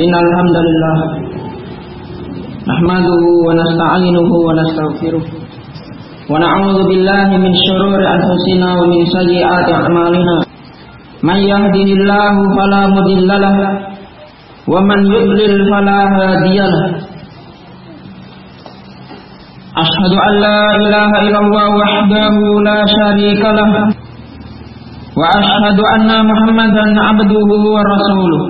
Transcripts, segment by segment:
Innal hamdalillah nahmaduhu wa nasta'inuhu wa nastaghfiruh wa na'udzu billahi min shururi anfusina wa min sayyiati a'malina. Man yahdihillahu fala mudilla lahu wa man yudlil fala hadiya lahu. Ashhadu an la ilaha illallah wahdahu la syarika lahu wa ashhadu anna Muhammadan abduhu wa rasuluh.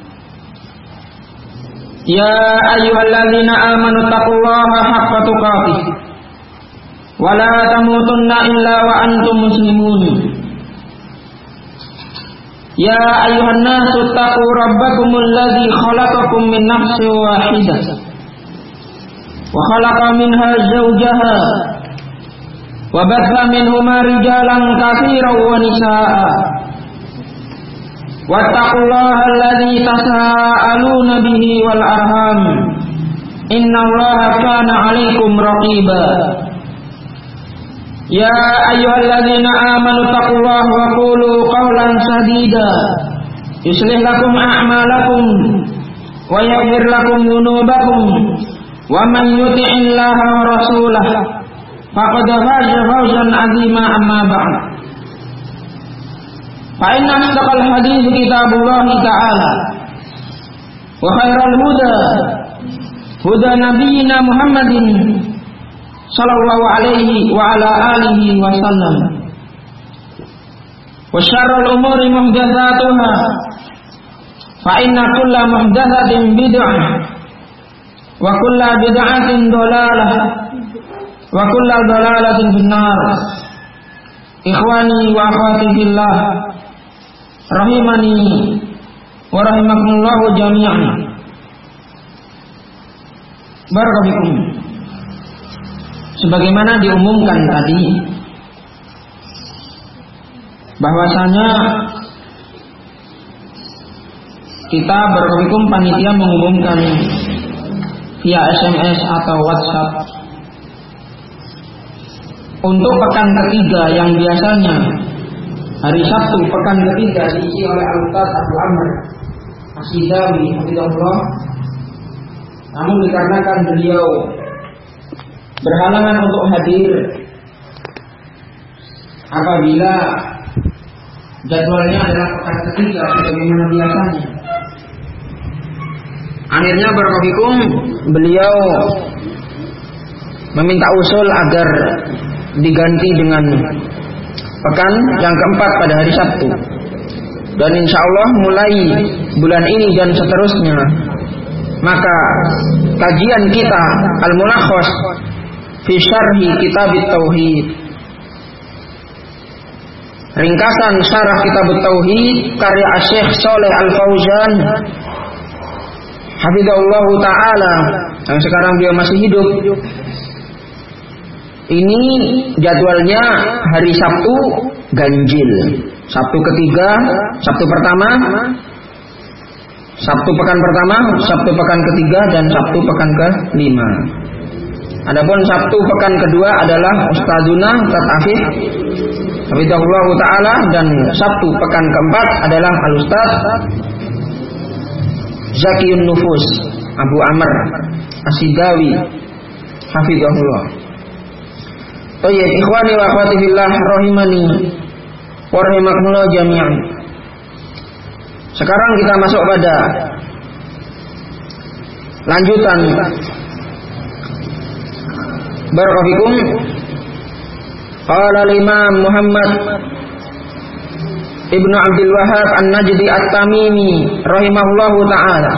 Ya ayyuhalladzina amanu taqullaha haqqa tuqatih wa la tamutunna illa wa antum muslimun. Ya ayyuhan nasu taqu rabbakumul ladzi khalaqakum min nafsin wahidah wa khalaqa minha zawjaha wa batha minhuma rijalan katsiran wa nisaa'a. Wattaqullaha alladzi tasaaluna bihi wal arham innallaha kana 'alaikum raqiba. Ya ayyuhalladzina amanu taqullaha wa qulu qawlan sadida yuslih lakum a'malakum wa yaghfir lakum dhunubakum wa man yuti'illaha wa rasulahu faqad faza fawzan 'azima. Amma ba'd. Fa inna asdaqal hadits kitabullah ta'ala wa khairal huda huda nabiyyina Muhammadin sallallahu alaihi wa ala alihi wa sallam. Wa syarrul umuri muhdatsatuha fa inna kulla muhdatsatin bid'ah wa kulla bid'atin dhalalah wa kulla dhalalatin finnar. Ikhwani wa akhwati fillah rahimani wa rahimakumullah jami'an. Barakallahu. Sebagaimana diumumkan tadi bahwasanya kita barakallahu panitia mengumumkan via SMS atau WhatsApp untuk pekan ketiga yang biasanya hari Sabtu pekan ketiga diisi oleh Al-Ustaz Abu Amr As-Sidawi hafizahullah, namun dikarenakan beliau berhalangan untuk hadir apabila jadwalnya adalah pekan ketiga sebagaimana biasanya, akhirnya barakallahu beliau meminta usul agar diganti dengan pekan yang keempat pada hari Sabtu. Dan insya Allah mulai bulan ini dan seterusnya, maka kajian kita Al-Mulakhas fi Syarhi Kitab Tauhid, ringkasan syarah Kitab Tauhid karya Syekh Shalih Al-Fauzan hafizahullah taala, yang sekarang dia masih hidup. Ini jadwalnya hari Sabtu ganjil. Sabtu ketiga, Sabtu pertama, Sabtu pekan pertama, Sabtu pekan ketiga, dan Sabtu pekan ke-5. Adapun Sabtu pekan kedua adalah Ustadzuna Ustadz Afif hafizahullah taala, dan Sabtu pekan keempat adalah Al-Ustadz Zakiyun Nufus Abu Amr As-Sidawi hafizahullah. Baik, ikhwani wa akhwati fillah rahimani wa rahimakumullah jami'an. Sekarang kita masuk pada lanjutan barakallahu. Qala al-Imam Muhammad Ibnu Abdul Wahhab An-Najdi At-Tamimi rahimahullahu taala.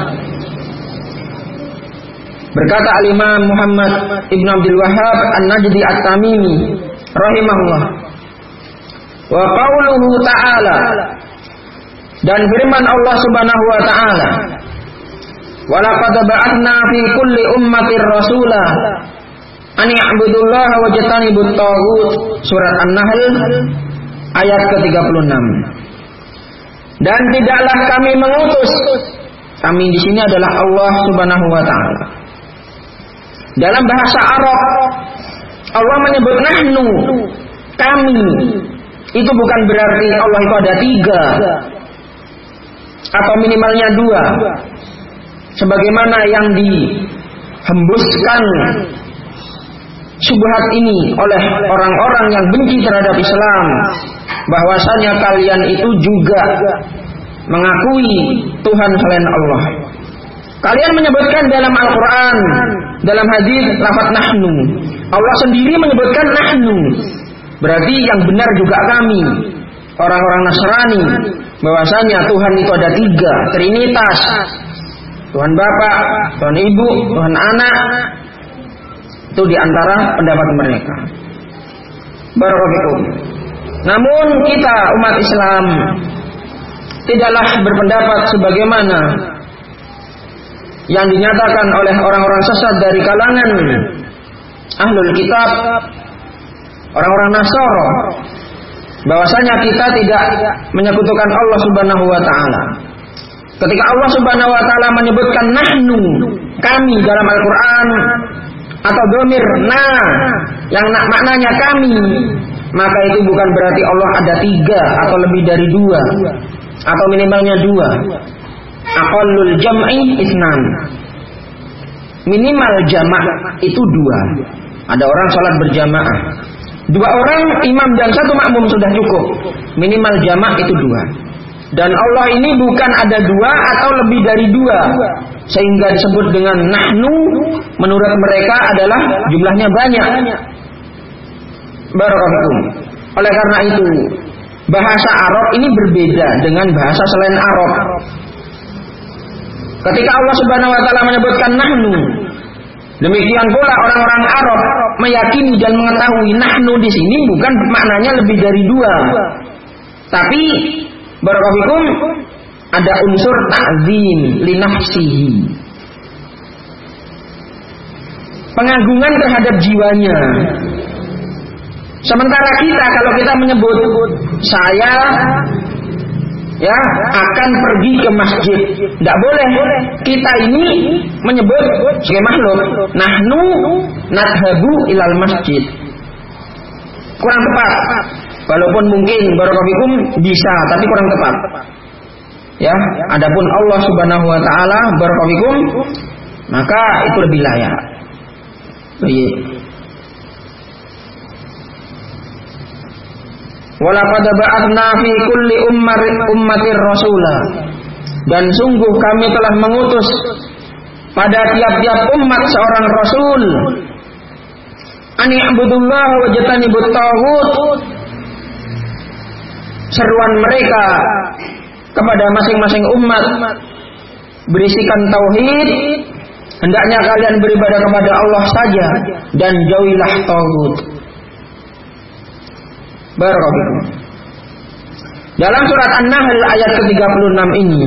Berkata al-Imam Muhammad Ibnu Abdul Wahhab An-Najdi At-Tamimi rahimahullah, wa qauluhu ta'ala, dan firman Allah Subhanahu wa taala, wa laqad ba'atsna fi kulli ummatir rasula an ya'budullaha wa yajtanibut taghut. Surat An-Nahl ayat ke-36. Dan tidaklah kami mengutus, kami di sini adalah Allah Subhanahu wa taala. Dalam bahasa Arab Allah menyebut nahnu, kami. Itu bukan berarti Allah itu ada 3 atau minimalnya 2. sebagaimana yang dihembuskan syubhat ini oleh orang-orang yang benci terhadap Islam, bahwasanya kalian itu juga mengakui Tuhan selain Allah. Kalian menyebutkan dalam Al-Quran, dalam hadis lafaz nahnu. Allah sendiri menyebutkan nahnu. Berarti yang benar juga kami, orang-orang Nasrani, bahwasanya Tuhan itu ada 3, Trinitas. Tuhan Bapa, Tuhan Ibu, Tuhan Anak. Itu diantara pendapat mereka. Barakallahu. Namun kita umat Islam tidaklah berpendapat sebagaimana yang dinyatakan oleh orang-orang sesat dari kalangan Ahlul Kitab, orang-orang Nasara, bahwasanya kita tidak menyekutukan Allah Subhanahu wa taala. Ketika Allah Subhanahu wa taala menyebutkan nahnu, kami dalam Al-Qur'an, atau domir yang maknanya kami, maka itu bukan berarti Allah ada 3 atau lebih dari 2 atau minimalnya 2. Aqallul jam'i isnan, minimal jamak itu 2. Ada orang sholat berjamaah, 2 orang imam dan 1 makmum sudah cukup. Minimal jamak itu 2. Dan Allah ini bukan ada 2 atau lebih dari 2, sehingga disebut dengan nahnu. Menurut mereka adalah jumlahnya banyak. Barakallahu. Oleh karena itu, bahasa Arab ini berbeda dengan bahasa selain Arab. Ketika Allah Subhanahu wa taala menyebutkan nahnu, demikian pula orang-orang Arab meyakini dan mengetahui nahnu di sini bukan maknanya lebih dari 2. Tapi barakallahu ada unsur ta'zim li nafsihi, pengagungan terhadap jiwanya. Sementara kita, kalau kita menyebut saya akan pergi ke masjid, tidak boleh. Kita ini menyebut sebagai makhluk, nahnu nadhabu ilal masjid, kurang tepat. Walaupun mungkin barakallahu bisa, tapi kurang tepat. Ya, adapun Allah Subhanahu wa taala barakallahu, maka itu lebih layak. Baik. Walaqad ba'atsna fi kulli ummatir rasula, dan sungguh kami telah mengutus pada tiap-tiap umat seorang rasul. Ani i'budullaha wajtanibut taghut. Seruan mereka kepada masing-masing umat berisikan tauhid, hendaknya kalian beribadah kepada Allah saja dan jauhilah taghut. Barakallahu. Dalam surat An-Nahl ayat ke-36 ini,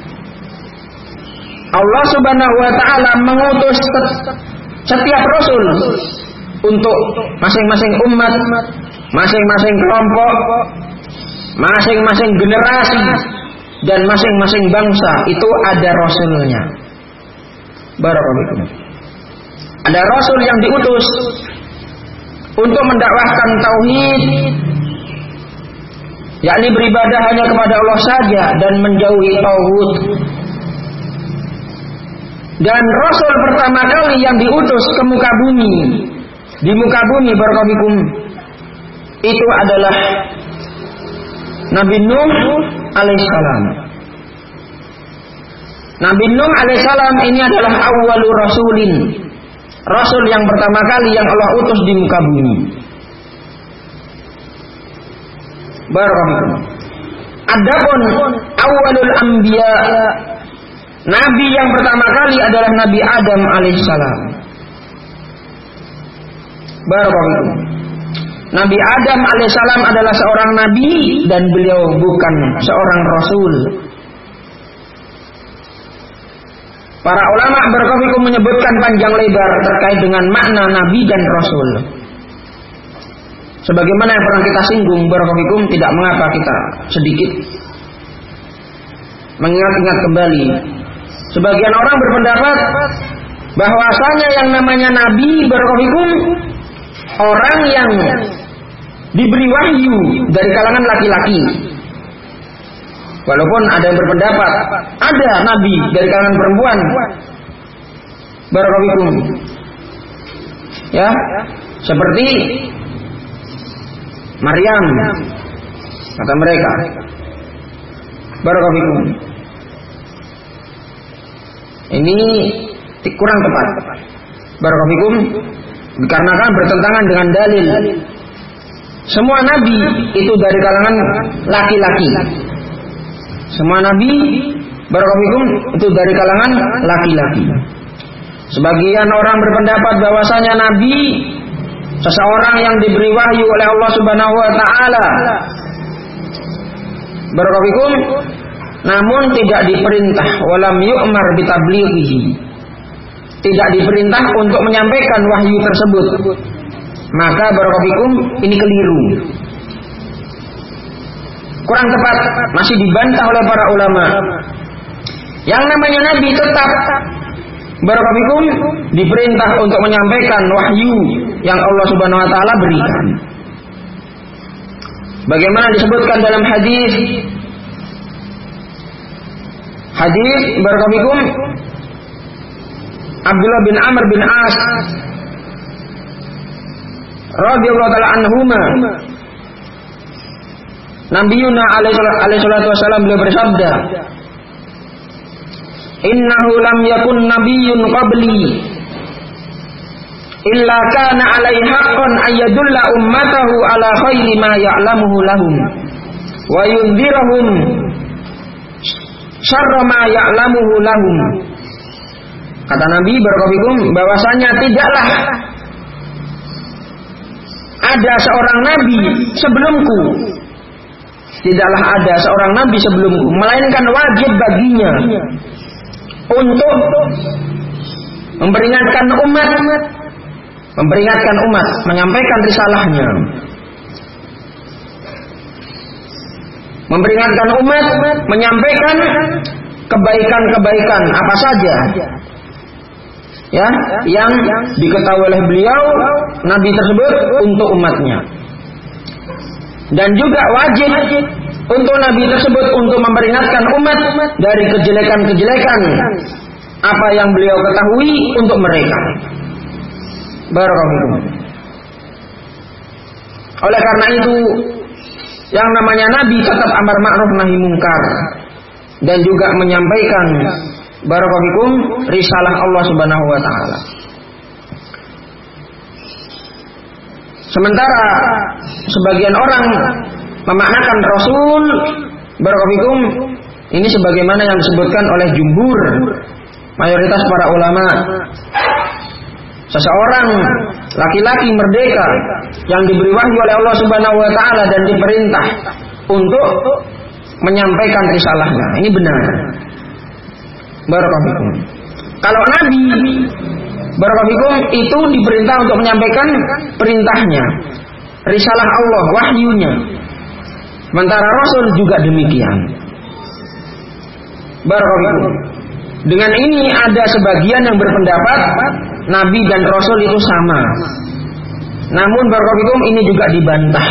Allah Subhanahu wa taala mengutus setiap rasul untuk masing-masing umat, masing-masing kelompok, masing-masing generasi, dan masing-masing bangsa itu ada rasulnya. Barakallahu. Ada rasul yang diutus untuk mendakwahkan tauhid, yakni beribadah hanya kepada Allah saja dan menjauhi taghut. Dan rasul pertama kali yang diutus ke muka bumi, di muka bumi barakallahu, itu adalah Nabi Nuh alaihissalam. Nabi Nuh alaihissalam ini adalah awwalur rasulin, rasul yang pertama kali yang Allah utus di muka bumi. Barakallahu. Adapun awwalul anbiya, nabi yang pertama kali adalah Nabi Adam alaihissalam. Barakallahu. Nabi Adam alaihissalam adalah seorang nabi dan beliau bukan seorang rasul. Para ulama barakallahu menyebutkan panjang lebar terkait dengan makna nabi dan rasul. Sebagaimana yang pernah kita singgung barakallahu, tidak mengapa kita sedikit mengingat-ingat kembali. Sebagian orang berpendapat bahwasanya yang namanya nabi barakallahu orang yang diberi wahyu dari kalangan laki-laki. Walaupun ada yang berpendapat ada nabi dari kalangan perempuan. Barakallahu. Ya, seperti Maryam kata mereka. Barakallahu. Ini kurang tepat. Barakallahu, dikarenakan bertentangan dengan dalil. Semua nabi itu dari kalangan laki-laki. Semua nabi barakallahu itu dari kalangan laki-laki. Sebagian orang berpendapat bahwasanya nabi seseorang yang diberi wahyu oleh Allah Subhanahu wa taala. Barakallahu, namun tidak diperintah walam yu'mar bitablighihi. Tidak diperintah untuk menyampaikan wahyu tersebut. Maka barakallahu ini keliru. Kurang tepat, masih dibantah oleh para ulama. Yang namanya nabi tetap barakallahu diperintah untuk menyampaikan wahyu yang Allah Subhanahu wa taala berikan. Bagaimana disebutkan dalam hadis barakallahu Abdullah bin Amr bin As radhiyallahu taala anhuma, Nabiyuna alaihi salatu wasallam beliau bersabda, "Innahu lam yakun nabiyyun qabli illa kana alaihi haqqan ayyadulla ummatahu ala khairi ma ya'lamuhu lahum wa yunzirahum syarra ma ya'lamuhu lahum." Kata Nabi barakallahu bahwasanya tidaklah ada seorang nabi sebelumku. Tidaklah ada seorang nabi sebelumku, melainkan wajib baginya untuk memperingatkan umat, menyampaikan risalahnya. Memperingatkan umat, menyampaikan kebaikan-kebaikan apa saja ya yang diketahui oleh beliau nabi tersebut untuk umatnya. Dan juga wajib untuk nabi tersebut untuk memperingatkan umat dari kejelekan-kejelekan apa yang beliau ketahui untuk mereka. Barakallahu. Oleh karena itu, yang namanya nabi tetap amar ma'ruf nahi mungkar dan juga menyampaikan barakallahu risalah Allah Subhanahu wa taala. Sementara sebagian orang memaknakan Rasul barakallahu ini sebagaimana yang disebutkan oleh jumhur mayoritas para ulama. Seseorang laki-laki merdeka yang diberi wahyu oleh Allah Subhanahu wa taala dan diperintah untuk menyampaikan risalahnya. Ini benar. Barakallahu. Kalau nabi barakallahu itu diperintah untuk menyampaikan perintahnya, risalah Allah, wahyunya. Sementara Rasul juga demikian. Barakallahu. Dengan ini ada sebagian yang berpendapat nabi dan Rasul itu sama. Namun barakallahu ini juga dibantah.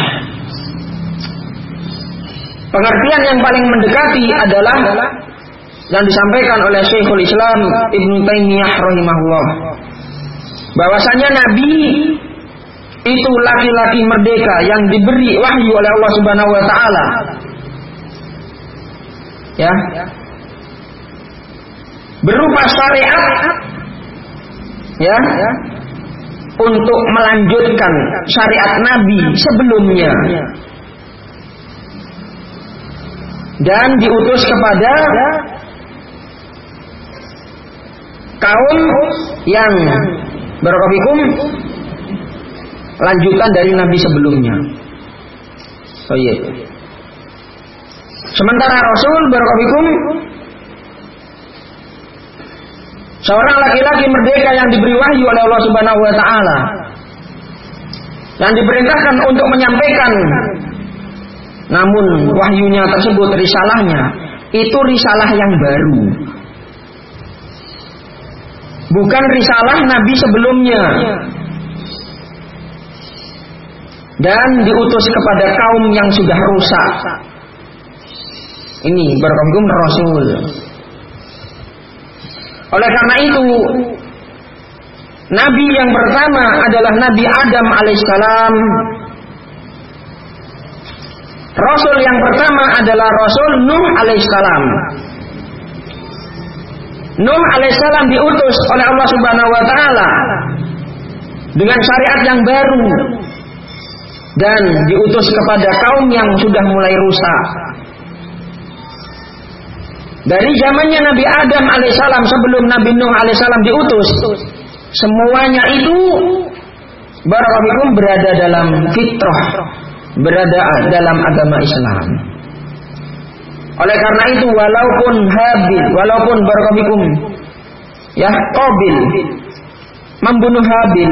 Pengertian yang paling mendekati adalah yang disampaikan oleh Syekhul Islam Ibnu Taimiyah rahimahullah, bahwasanya nabi itu laki-laki merdeka yang diberi wahyu oleh Allah Subhanahu wa taala. Ya. Berupa syariat ya, untuk melanjutkan syariat nabi sebelumnya. Dan diutus kepada kaum yang barakallahu lanjutan dari nabi sebelumnya. Oh iya. Sementara Rasul barakallahu seorang laki-laki merdeka yang diberi wahyu oleh Allah Subhanahu wa taala, yang diperintahkan untuk menyampaikan, namun wahyunya tersebut, risalahnya itu risalah yang baru, bukan risalah nabi sebelumnya, dan diutus kepada kaum yang sudah rusak, Ini barakallahu Rasul. Oleh karena itu, Nabi yang pertama adalah Nabi Adam alaihissalam. Rasul yang pertama adalah Rasul Nuh alaihissalam. Nuh alaihissalam diutus oleh Allah Subhanahu wa taala dengan syariat yang baru dan diutus kepada kaum yang sudah mulai rusak. Dari zamannya Nabi Adam alaihissalam sebelum Nabi Nuh alaihissalam diutus, semuanya itu barakallahu berada dalam fitrah, berada dalam agama Islam. Oleh karena itu walaupun Habil, walaupun barakallahu ya Qabil membunuh Habil,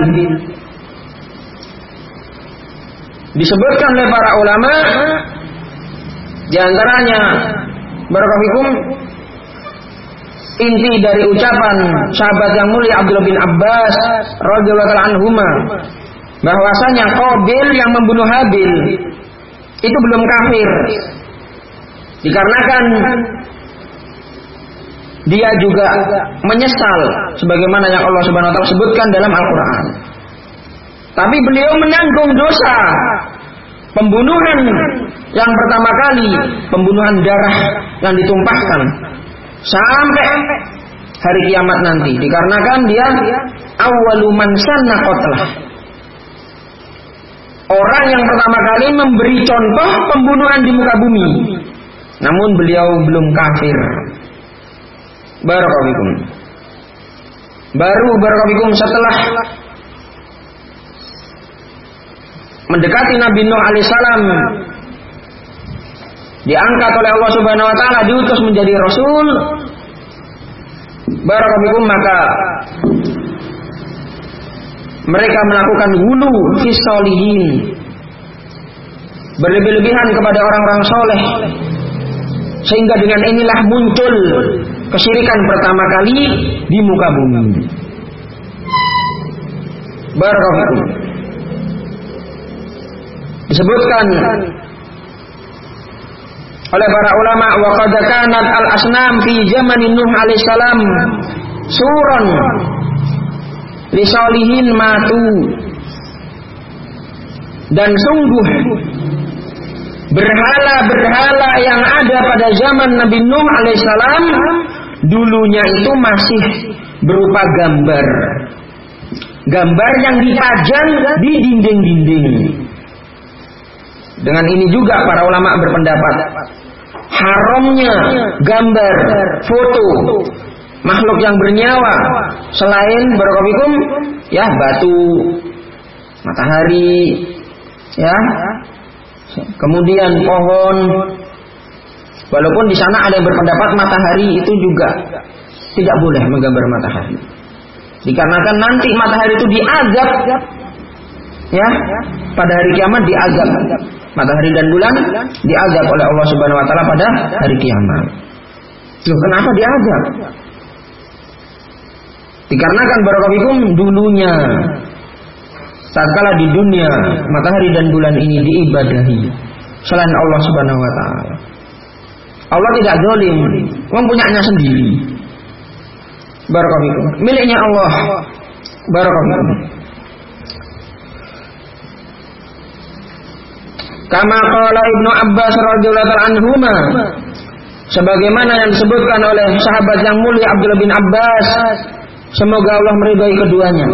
disebutkan oleh para ulama di antaranya barakallahu inti dari ucapan sahabat yang mulia Abdullah bin Abbas radhiyallahu anhuma bahwasanya Qabil yang membunuh Habil itu belum kafir dikarenakan dia juga menyesal sebagaimana yang Allah Subhanahu wa taala sebutkan dalam Al-Qur'an. Tapi beliau menanggung dosa pembunuhan yang pertama kali, pembunuhan darah yang ditumpahkan sampai hari kiamat nanti, dikarenakan dia awwalu man sanna qatlah. Orang yang pertama kali memberi contoh pembunuhan di muka bumi. Namun beliau belum kafir. Barakallahu. Baru barakallahu setelah mendekati Nabi Nuh alaihissalam, diangkat oleh Allah Subhanahu wa taala, diutus menjadi rasul. Barakallahu, maka mereka melakukan ghulu fi sholihin, berlebih-lebihan kepada orang-orang soleh, sehingga dengan inilah muncul kesyirikan pertama kali di muka bumi. Barakallahu. Disebutkan oleh para ulama wa qad kanat al-asnam fi zamanin Nuh alaihissalam suran li sholihin matu. Dan sungguh berhala-berhala yang ada pada zaman Nabi Nuh alaihissalam dulunya itu masih berupa gambar yang dipajang di dinding-dinding. Dengan ini juga para ulama berpendapat haramnya gambar, foto makhluk yang bernyawa selain barakallahu ya batu, matahari, ya, kemudian pohon. Walaupun di sana ada yang berpendapat matahari itu juga tidak boleh menggambar matahari, dikarenakan nanti matahari itu diazab, ya, pada hari kiamat diazab. Matahari dan bulan diazab oleh Allah Subhanahu wa taala pada hari kiamat. Loh, kenapa diazab? Dikarenakan barakallahu dulunya tatkala di dunia matahari dan bulan ini diibadahi selain Allah Subhanahu wa taala. Allah tidak zalim, mempunyainya sendiri. Barakallahu, miliknya Allah. Barakallahu. Kama qala Ibnu Abbas radhiyallahu anhuma, sebagaimana yang disebutkan oleh sahabat yang mulia Abdullah bin Abbas, semoga Allah meridai keduanya.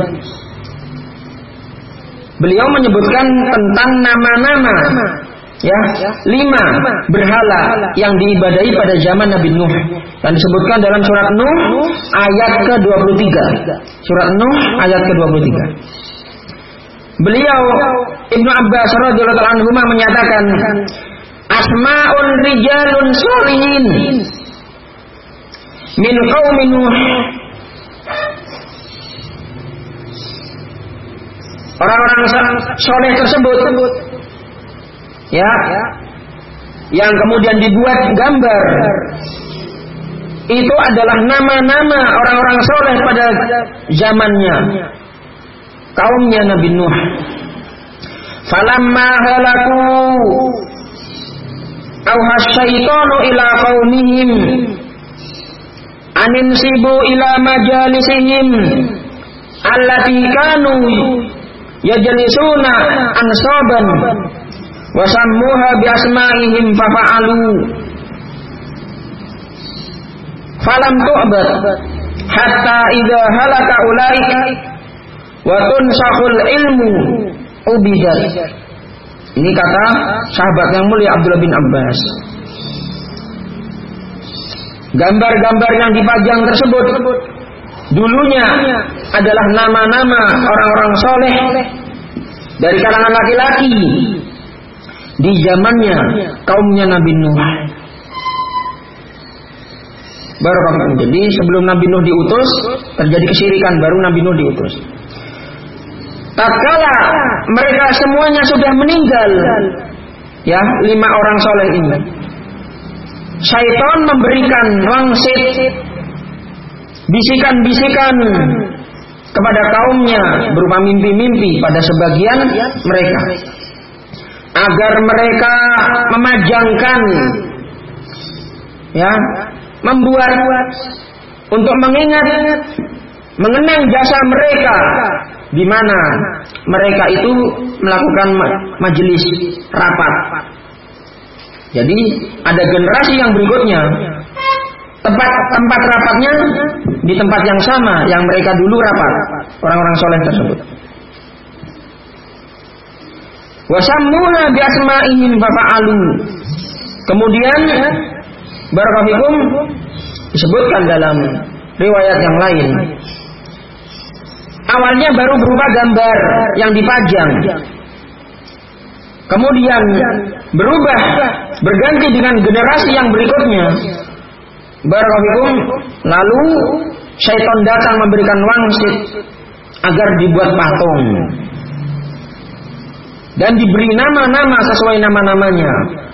Beliau menyebutkan tentang nama-nama, ya, 5 berhala yang diibadahi pada zaman Nabi Nuh, dan disebutkan dalam surat Nuh ayat ke-23. Surat Nuh ayat ke-23. Beliau Ibnu Abbas radhiyallahu anhu menyatakan asma'un rijalun sholihin min qaumi Nuh. Orang-orang soleh tersebut, ya, yang kemudian dibuat gambar, itu adalah nama-nama orang-orang soleh pada zamannya, kaumnya Nabi Nuh. Falamma halaku auhas syaitanu ila qaumihim animsibu ila majalisihim allati kanu yajlisuna ansaban wa sammuha bi asma'ihim fafa'alu falam tu'bad hatta idza halaka ulaika wa tunsakhul ilmu ubidat. Ini kata sahabat yang mulia Abdullah bin Abbas. Gambar-gambar yang dipajang tersebut dulunya adalah nama-nama orang-orang soleh dari kalangan laki-laki di zamannya kaumnya Nabi Nuh. Barakallahu. Jadi sebelum Nabi Nuh diutus terjadi kesyirikan, baru Nabi Nuh diutus. Tatkala mereka semuanya sudah meninggal, ya 5 orang soleh ini, syaitan memberikan wangsit, bisikan-bisikan kepada kaumnya berupa mimpi-mimpi pada sebagian mereka, agar mereka memajangkan, ya, membuat untuk mengenang jasa mereka, di mana mereka itu melakukan majelis rapat. Jadi ada generasi yang berikutnya tempat rapatnya di tempat yang sama yang mereka dulu rapat, orang-orang soleh tersebut. Wasammuha bi asma'ihim fafa'alu. Kemudian barakallahu disebutkan dalam riwayat yang lain, awalnya baru berupa gambar yang dipajang, kemudian berubah berganti dengan generasi yang berikutnya. Barakallahu, lalu syaitan datang memberikan wangsit agar dibuat patung dan diberi nama-nama sesuai nama-namanya.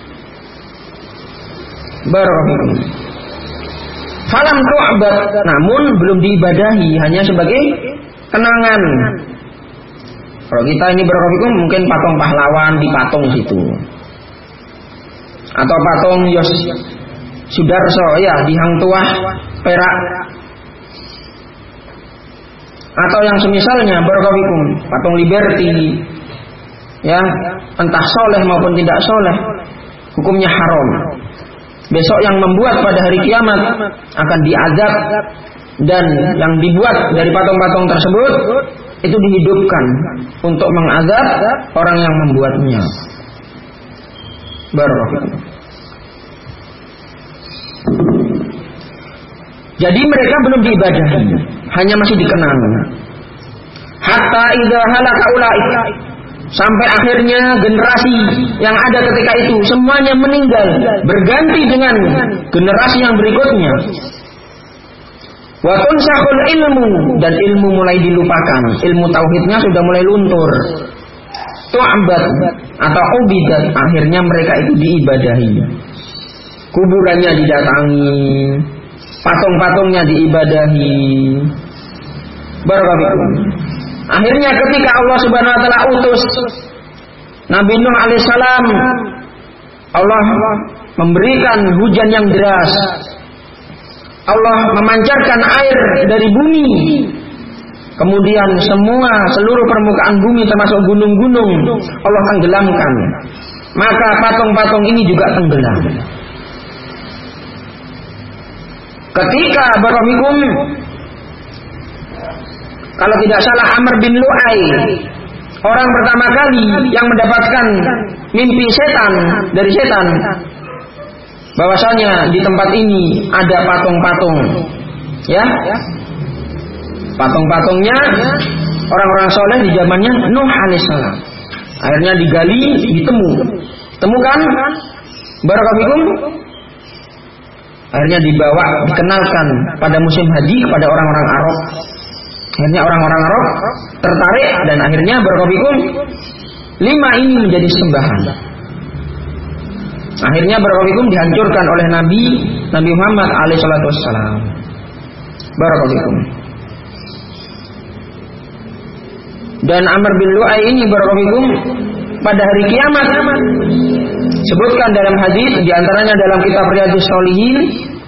Barakallahu. Falam tu'bad, namun belum diibadahi, hanya sebagai kenangan. Kalau kita ini barakallahu mungkin patung pahlawan dipatung situ, atau patung Yos Sudarso ya di Hang Tuah Perak, atau yang semisalnya barakallahu patung Liberty, ya entah soleh maupun tidak soleh, hukumnya haram. Besok yang membuat pada hari kiamat akan diazab, dan yang dibuat dari patung-patung tersebut itu dihidupkan untuk mengazab orang yang membuatnya. Barakallahu. Jadi mereka belum diibadahi, hanya masih dikenang. Hatta idza halaka ulaika, sampai akhirnya generasi yang ada ketika itu semuanya meninggal, berganti dengan generasi yang berikutnya. Wa tunsahul ilmu, dan ilmu mulai dilupakan, ilmu tauhidnya sudah mulai luntur. Tu'bad atau ubidat, akhirnya mereka itu diibadahi. Kuburannya didatangi, patung-patungnya diibadahi. Barakallahu. Akhirnya ketika Allah Subhanahu wa taala utus Nabi Nuh alaihissalam, Allah memberikan hujan yang deras. Allah memancarkan air dari bumi. Kemudian seluruh permukaan bumi termasuk gunung-gunung Allah tenggelamkan. Maka patung-patung ini juga tenggelam. Ketika barakallahu, kalau tidak salah Amr bin Lu'ay, orang pertama kali yang mendapatkan mimpi setan dari setan, bahwasanya di tempat ini ada patung-patung, ya, patung-patungnya orang-orang soleh di zamannya Nuh alaihissalam. Akhirnya digali, ditemukan, barakallahu. Akhirnya dibawa, dikenalkan pada musim haji kepada orang-orang Arab. Akhirnya orang-orang Arab tertarik, dan akhirnya barakallahu 5 ini menjadi sembahan. Akhirnya barakallahu dihancurkan oleh Nabi Muhammad alaihi salatu wassalam. Barakallahu. Dan Amr bin Lu'ay ini barakallahu pada hari kiamat disebutkan dalam hadis, diantaranya dalam kitab Riyadhus Shalihin,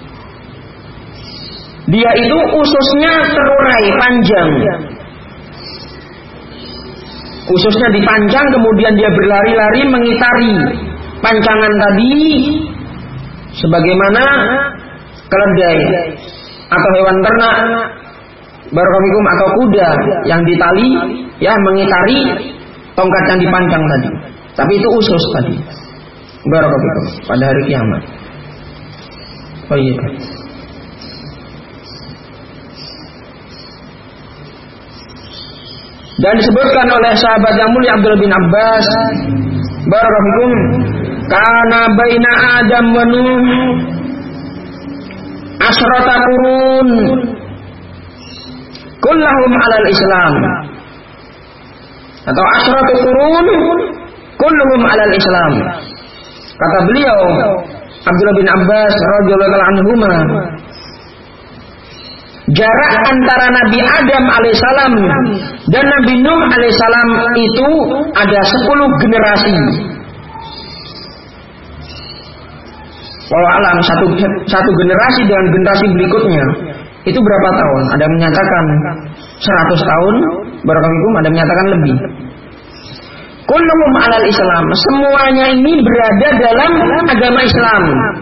dia itu ususnya terurai panjang. Ususnya dipanjang, kemudian dia berlari-lari mengitari pancangan tadi, sebagaimana keledai atau hewan ternak, barakallahu atau kuda yang ditali, ya mengitari tongkat yang dipancang tadi. Tapi itu usus tadi. Barakallahu pada hari kiamat. Oh iya. Dan disebutkan oleh sahabat yang mulia Abdullah bin Abbas, barakallahu, kana baina Adam wa Nuh asrata qurun kullahum 'alal Islam. Atau asratu qurun kulluhum 'alal Islam. Kata beliau Abdullah bin Abbas radhiyallahu anhuma, jarak antara Nabi Adam alaihissalam dan Nabi Nuh alaihissalam itu ada 10 generasi. Walau alam satu generasi dengan generasi berikutnya itu berapa tahun? Ada yang menyatakan 100 tahun, barakallahu, ada yang menyatakan lebih. Kulluhum 'alal Islam, semuanya ini berada dalam agama Islam.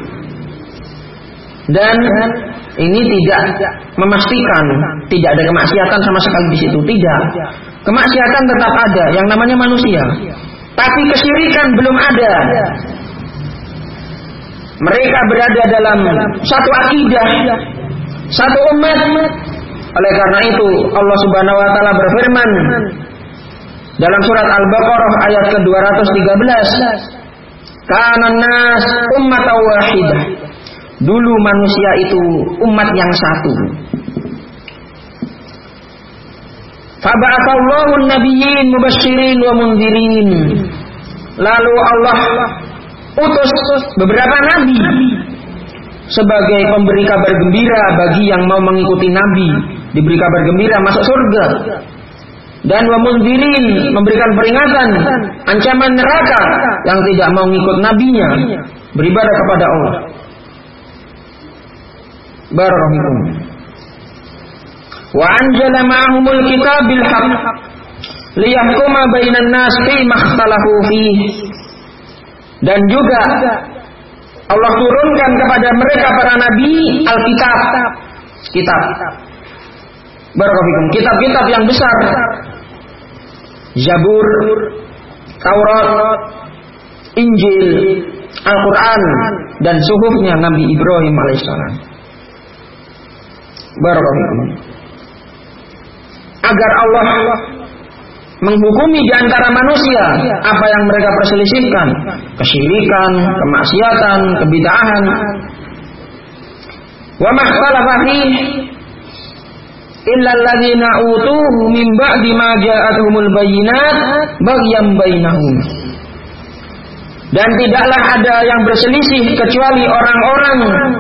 Dan ini tidak memastikan tidak ada kemaksiatan sama sekali di situ, tidak. Kemaksiatan tetap ada, yang namanya manusia. Tapi kesyirikan belum ada. Mereka berada dalam satu akidah, satu umat. Oleh karena itu Allah Subhanahu wa taala berfirman dalam surat Al-Baqarah ayat ke-213, kana nas ummatan wahidah. Dulu manusia itu umat yang satu. Faba'athallahu an-nabiyyin mubasysyirin wa mundzirin. Lalu Allah utus beberapa nabi sebagai pemberi kabar gembira bagi yang mau mengikuti nabi, diberi kabar gembira masuk surga. Dan wa mundzirin, memberikan peringatan, ancaman neraka yang tidak mau ngikut nabinya, beribadah kepada Allah. Barakallahu. Wa anzala ma'ahumul kitab bil haqq liyahkuma bainan nas fi ma ikhtalafu fihi. Dan juga Allah turunkan kepada mereka para nabi Alkitab, kitab. Barakallahu, kitab-kitab yang besar. Zabur, Taurat, Injil, Al-Quran, dan suhufnya Nabi Ibrahim alaihissalam. Barakallahu. Agar Allah menghukumi di antara manusia apa yang mereka perselisihkan, kesyirikan, kemaksiatan, kebid'ahan. Wa ma ikhtalafa fihi illa alladziina utuhu min ba'di ma ja'atuhumul bayyinat baghyan bainahum. Dan tidaklah ada yang berselisih kecuali orang-orang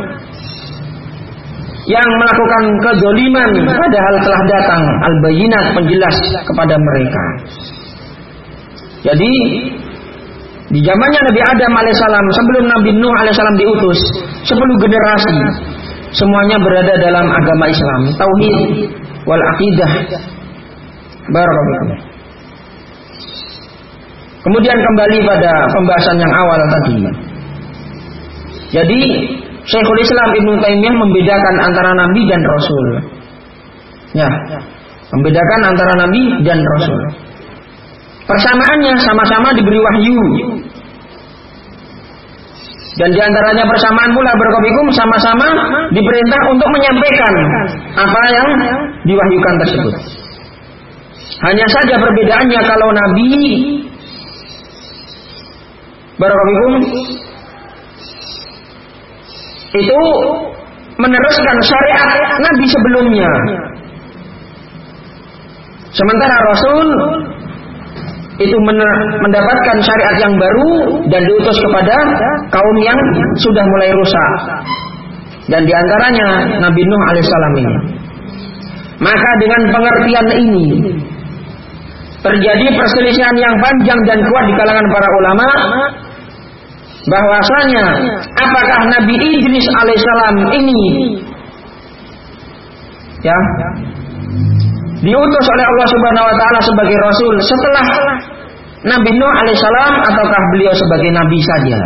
yang melakukan kezaliman padahal telah datang al-bayyinat, penjelas kepada mereka. Jadi di zamannya Nabi Adam alaihissalam, sebelum Nabi Nuh alaihissalam diutus, 10 generasi semuanya berada dalam agama Islam, tauhid wal aqidah. Barakallahu. Kemudian kembali pada pembahasan yang awal tadi. Jadi Syekhul Islam Ibnu Taimiyah membedakan antara nabi dan rasul. Ya, membedakan antara nabi dan rasul. Persamaannya sama-sama diberi wahyu. Dan diantaranya persamaan pula berkopikum sama-sama diperintah untuk menyampaikan apa yang diwahyukan tersebut. Hanya saja perbedaannya kalau nabi berkopikum itu meneruskan syariat nabi sebelumnya. Sementara rasul itu mendapatkan syariat yang baru dan diutus kepada kaum yang sudah mulai rusak. Dan diantaranya Nabi Nuh alaihissalam ini. Maka dengan pengertian ini terjadi perselisihan yang panjang dan kuat di kalangan para ulama bahwasanya apakah Nabi Idris alaihissalam ini ya diutus oleh Allah Subhanahu wa taala sebagai rasul setelah Nabi Nuh alaihissalam ataukah beliau sebagai nabi saja.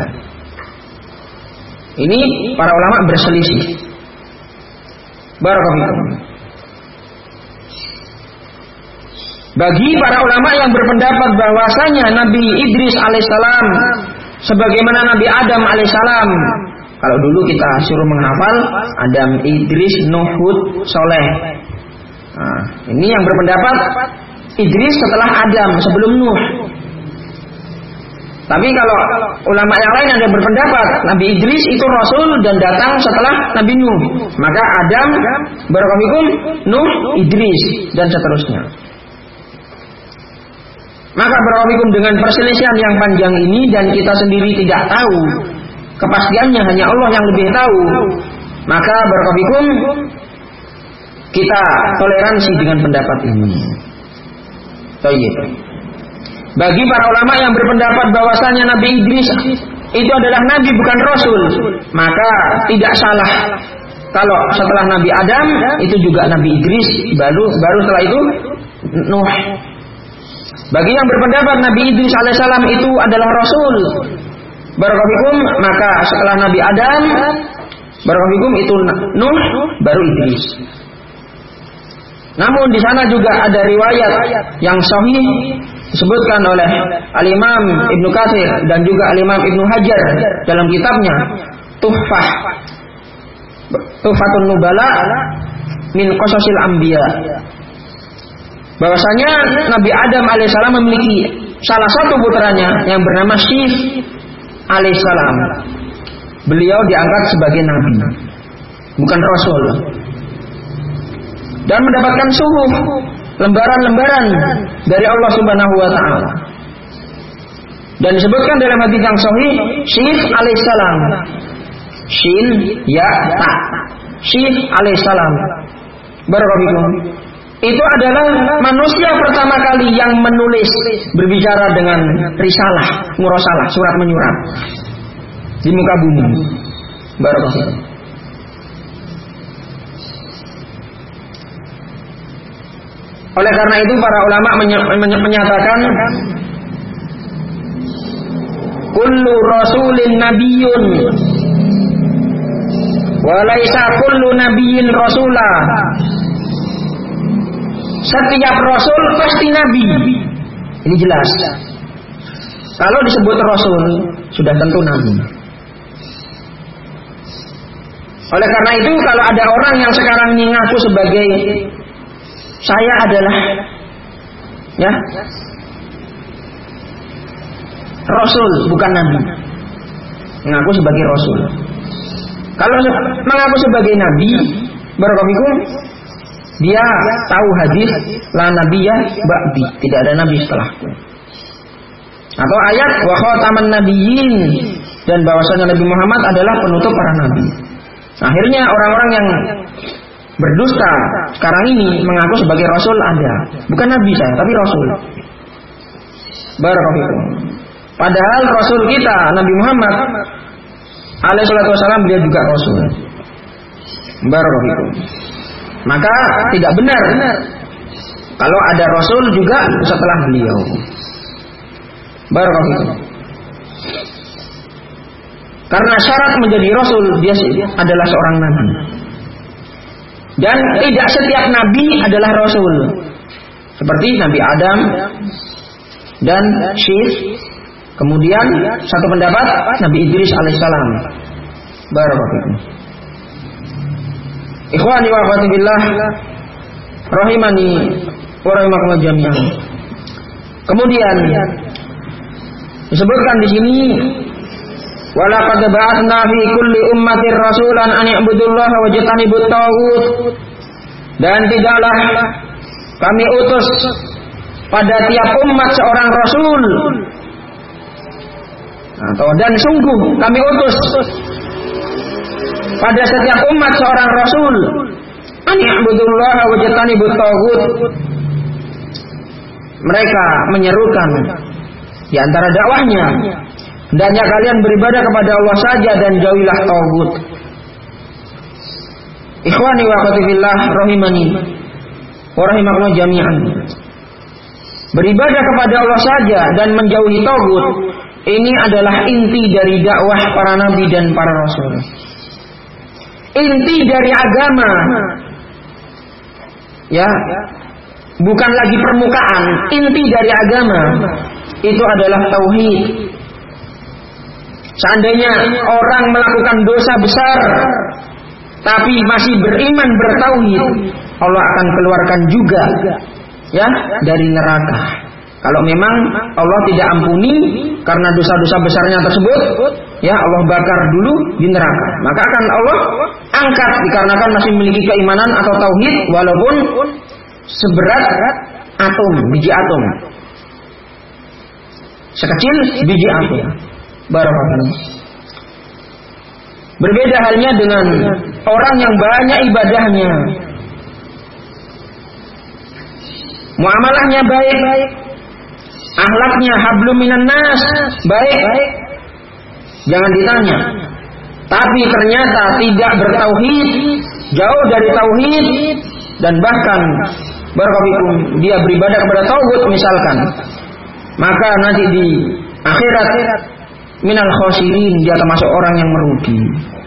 Ini para ulama berselisih. Barakallahu. Bagi para ulama yang berpendapat bahwasanya Nabi Idris alaihissalam sebagaimana Nabi Adam alaihissalam, kalau dulu kita suruh menghafal Adam, Idris, Nuh, Hud, Soleh. Nah, ini yang berpendapat Idris setelah Adam sebelum Nuh. Tapi kalau ulama yang lain ada berpendapat Nabi Idris itu Rasul dan datang setelah Nabi Nuh. Maka Adam, barakallahu, Nuh, Idris dan seterusnya. Maka barakallahu dengan perselisihan yang panjang ini dan kita sendiri tidak tahu kepastiannya, hanya Allah yang lebih tahu. Maka barakallahu kita toleransi dengan pendapat ini. Baik. Bagi para ulama yang berpendapat bahwasanya Nabi Idris itu adalah nabi bukan rasul, maka tidak salah kalau setelah Nabi Adam itu juga Nabi Idris, baru setelah itu Nuh. Bagi yang berpendapat Nabi Idris alaihissalam itu adalah rasul, barakallahu, maka setelah Nabi Adam, barakallahu, itu Nuh, baru Idris. Namun di sana juga ada riwayat yang sahih disebutkan oleh Al-Imam Ibnu Katsir dan juga Al-Imam Ibnu Hajar dalam kitabnya Tuhfatun Nubala min Qasasil Anbiya, bahwasanya Nabi Adam alaihissalam memiliki salah satu putranya yang bernama Syif alaihissalam. Beliau diangkat sebagai nabi, bukan rasul, dan mendapatkan suhuf, lembaran-lembaran dari Allah Subhanahu wa taala. Dan disebutkan dalam hadis yang sahih, Syif alaihissalam. Shin ya ta. Syif alaihissalam. Barakallahu. Itu adalah manusia pertama kali yang menulis, berbicara dengan risalah, murasalah, surat menyurat di muka bumi. Barakallahu. Oleh karena itu para ulama menyatakan kullu rasulin nabiyyun wa laisa kullu nabiyyin rasulah. Setiap rasul pasti nabi. Ini jelas. Kalau disebut rasul sudah tentu nabi. Oleh karena itu kalau ada orang yang sekarang mengaku sebagai saya adalah ya rasul bukan nabi, mengaku sebagai rasul. Kalau mengaku sebagai nabi, barakallahu, dia tahu hadis la nabiyya ba'di, tidak ada nabi setelahku. Atau ayat wa khataman nabiyyin, dan bahwasanya Nabi Muhammad adalah penutup para nabi. Akhirnya orang-orang yang berdusta sekarang ini mengaku sebagai rasul ada, bukan nabi saya, tapi rasul. Barakallahu. Padahal rasul kita Nabi Muhammad alaihi salatu wasallam dia juga rasul. Barakallahu. Maka tidak benar kalau ada rasul juga setelah beliau. Barakallahu. Karena syarat menjadi rasul dia adalah seorang nabi. Dan tidak setiap nabi adalah rasul. Seperti Nabi Adam dan Syif. Kemudian satu pendapat Nabi Idris alaihissalam. Barakallahu. Ikhwani wa akhwati billah, rahimani wa rahimakumullah jami'an. Kemudian disebutkan di sini walaqad ba'atsna fi kulli ummatin rasulan an i'budullaha wajtanibut taghut, dan tidaklah kami utus pada tiap umat seorang rasul, dan sungguh kami utus pada setiap umat seorang rasul an i'budullaha wajtanibut taghut. Mereka menyerukan di antara dakwahnya Hendaknya kalian beribadah kepada Allah saja dan jauhilah tagut. Ikhwani wa akhwati fillah rahimani wa rahimakumullah jami'an. Beribadah kepada Allah saja dan menjauhi tagut, ini adalah inti dari dakwah para nabi dan para rasul. Inti dari agama. Ya. Bukan lagi permukaan, inti dari agama itu adalah tauhid. Seandainya orang melakukan dosa besar tapi masih beriman bertauhid, Allah akan keluarkan juga ya dari neraka. Kalau memang Allah tidak ampuni karena dosa-dosa besarnya tersebut, ya Allah bakar dulu di neraka. Maka akan Allah angkat dikarenakan masih memiliki keimanan atau tauhid walaupun seberat atom, biji atom. Sekecil biji atom. Barakallahu. Berbeda halnya dengan orang yang banyak ibadahnya. Muamalahnya baik, akhlaknya hablum minan nas, baik. Jangan ditanya. Tapi ternyata tidak bertauhid, jauh dari tauhid dan bahkan barakallahu dia beribadah kepada tauhid misalkan. Maka nanti di akhirat minal khosirin, dia termasuk orang yang merugi.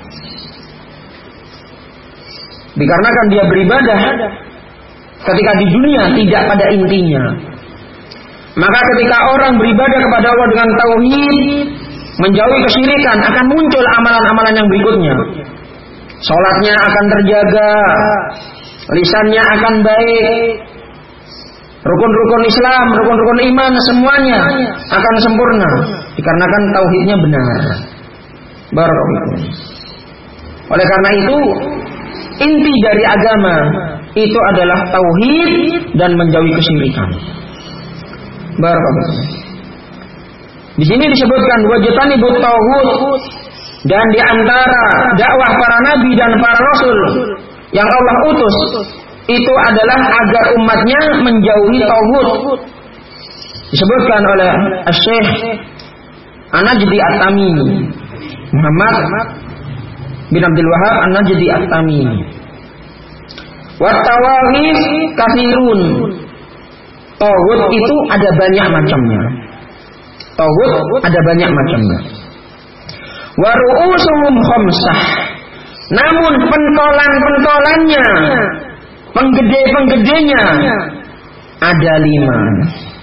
Dikarenakan dia beribadah ketika di dunia tidak pada intinya. Maka ketika orang beribadah kepada Allah dengan tauhid, menjauhi kesyirikan, akan muncul amalan-amalan yang berikutnya. Salatnya akan terjaga, lisannya akan baik, rukun-rukun Islam, rukun-rukun iman semuanya akan sempurna dikarenakan tauhidnya benar. Barakallahu. Oleh karena itu, inti dari agama itu adalah tauhid dan menjauhi kesyirikan. Barakallahu. Di sini disebutkan wajtanibut tauhid, dan di antara dakwah para nabi dan para rasul yang Allah utus itu adalah agar umatnya menjauhi tauhid. Disebutkan oleh Syekh An-Najdi At-Tamimi, Muhammad bin Abdul Wahab An-Najdi At-Tamimi. Wa tawahid katsirun. Tauhid itu ada banyak macamnya. Tauhid ada banyak macamnya. Wa ru'usuhum khamsah. Namun pentolan-pentolannya, penggede-penggedenya ada 5.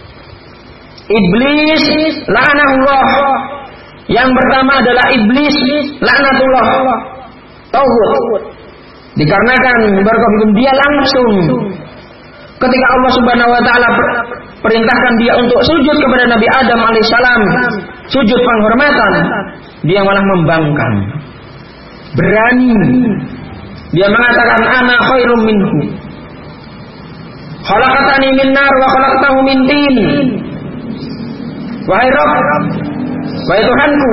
Iblis la'anahullah. Yang pertama adalah iblis laknatullah. Tauhid. Dikarenakan barakallahu dia langsung ketika Allah Subhanahu wa taala perintahkan dia untuk sujud kepada Nabi Adam alaihissalam, sujud penghormatan, dia malah membangkang. Berani. Dia mengatakan ana khairum minhu. Khalaqatani min nar wa khalaqtahu min tin. Wahai Rabb, wahai Tuhanku,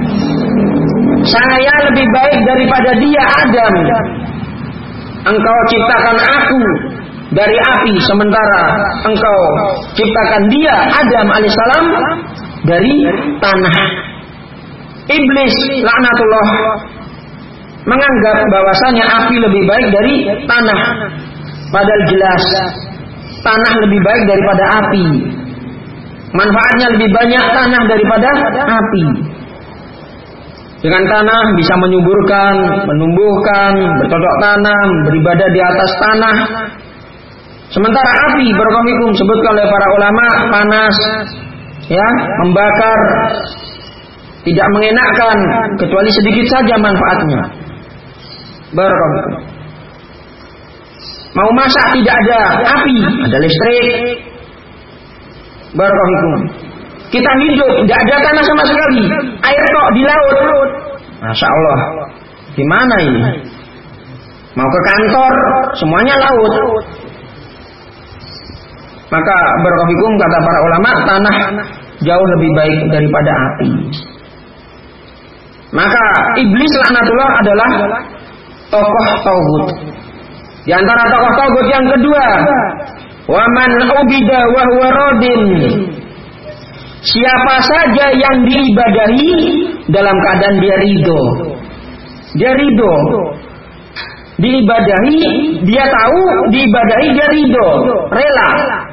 saya lebih baik daripada dia Adam. Engkau ciptakan aku dari api, sementara engkau ciptakan dia Adam alaihissalam dari tanah. Iblis laknatullah menganggap bahwasanya api lebih baik dari tanah, padahal jelas tanah lebih baik daripada api. Manfaatnya lebih banyak tanah daripada api. Dengan tanah bisa menyuburkan, menumbuhkan, bercocok tanam, beribadah di atas tanah. Sementara api barakallahu disebutkan oleh para ulama panas, ya, membakar, tidak mengenakkan kecuali sedikit saja manfaatnya. Barakallahu. Mau masak tidak ada api, ada listrik. Barakallahu. Kita hidup tidak ada tanah sama sekali, air kok di laut. Masya Allah. Gimana ini? Mau ke kantor semuanya laut. Maka barakallahu kata para ulama, tanah jauh lebih baik daripada api. Maka iblis laknatullah adalah tokoh tauhid. Di antara tokoh tauhid yang kedua, wa man ubida wa huwa radin. siapa saja yang diibadahi dalam keadaan dia ridho. Dia ridho. Diibadahi, dia tahu diibadahi, dia ridho, rela.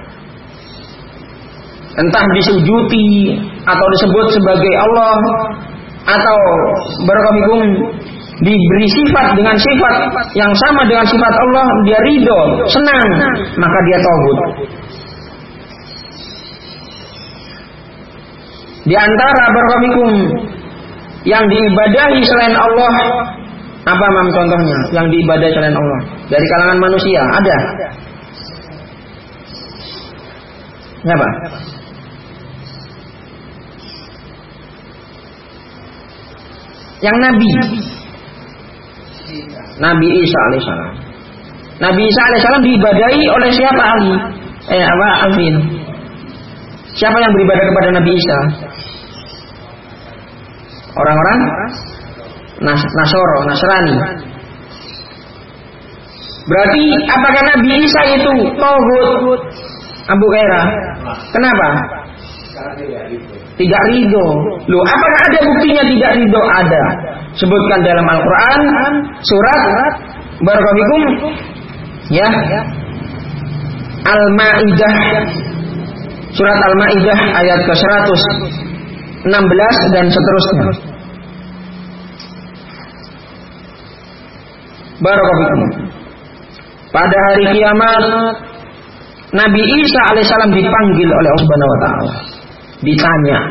Entah disujuti atau disebut sebagai Allah, atau barakallahu diberi sifat dengan sifat yang sama dengan sifat Allah, dia ridho, senang, maka dia tauhid. Di antara barakallahu yang diibadahi selain Allah, apa contohnya? Yang diibadahi selain Allah dari kalangan manusia ada. Siapa? Yang Nabi Isa alaihissalam. Nabi Isa alaihissalam diibadahi oleh siapa Ali? Alvin. Siapa yang beribadah kepada Nabi Isa? Orang-orang Nasrani. Berarti apakah Nabi Isa itu tauhid? Abu Kaira. Kenapa? Tidak ridho. Loh, apakah ada buktinya tidak ridho? Ada. Sebutkan dalam Al-Quran surat barakallahu ya Al-Maidah, surat Al-Maidah ayat ke-116 dan seterusnya. Barakallahu. Pada hari kiamat Nabi Isa alaihissalam dipanggil oleh Allah Subhanahu wa taala. Ditanya.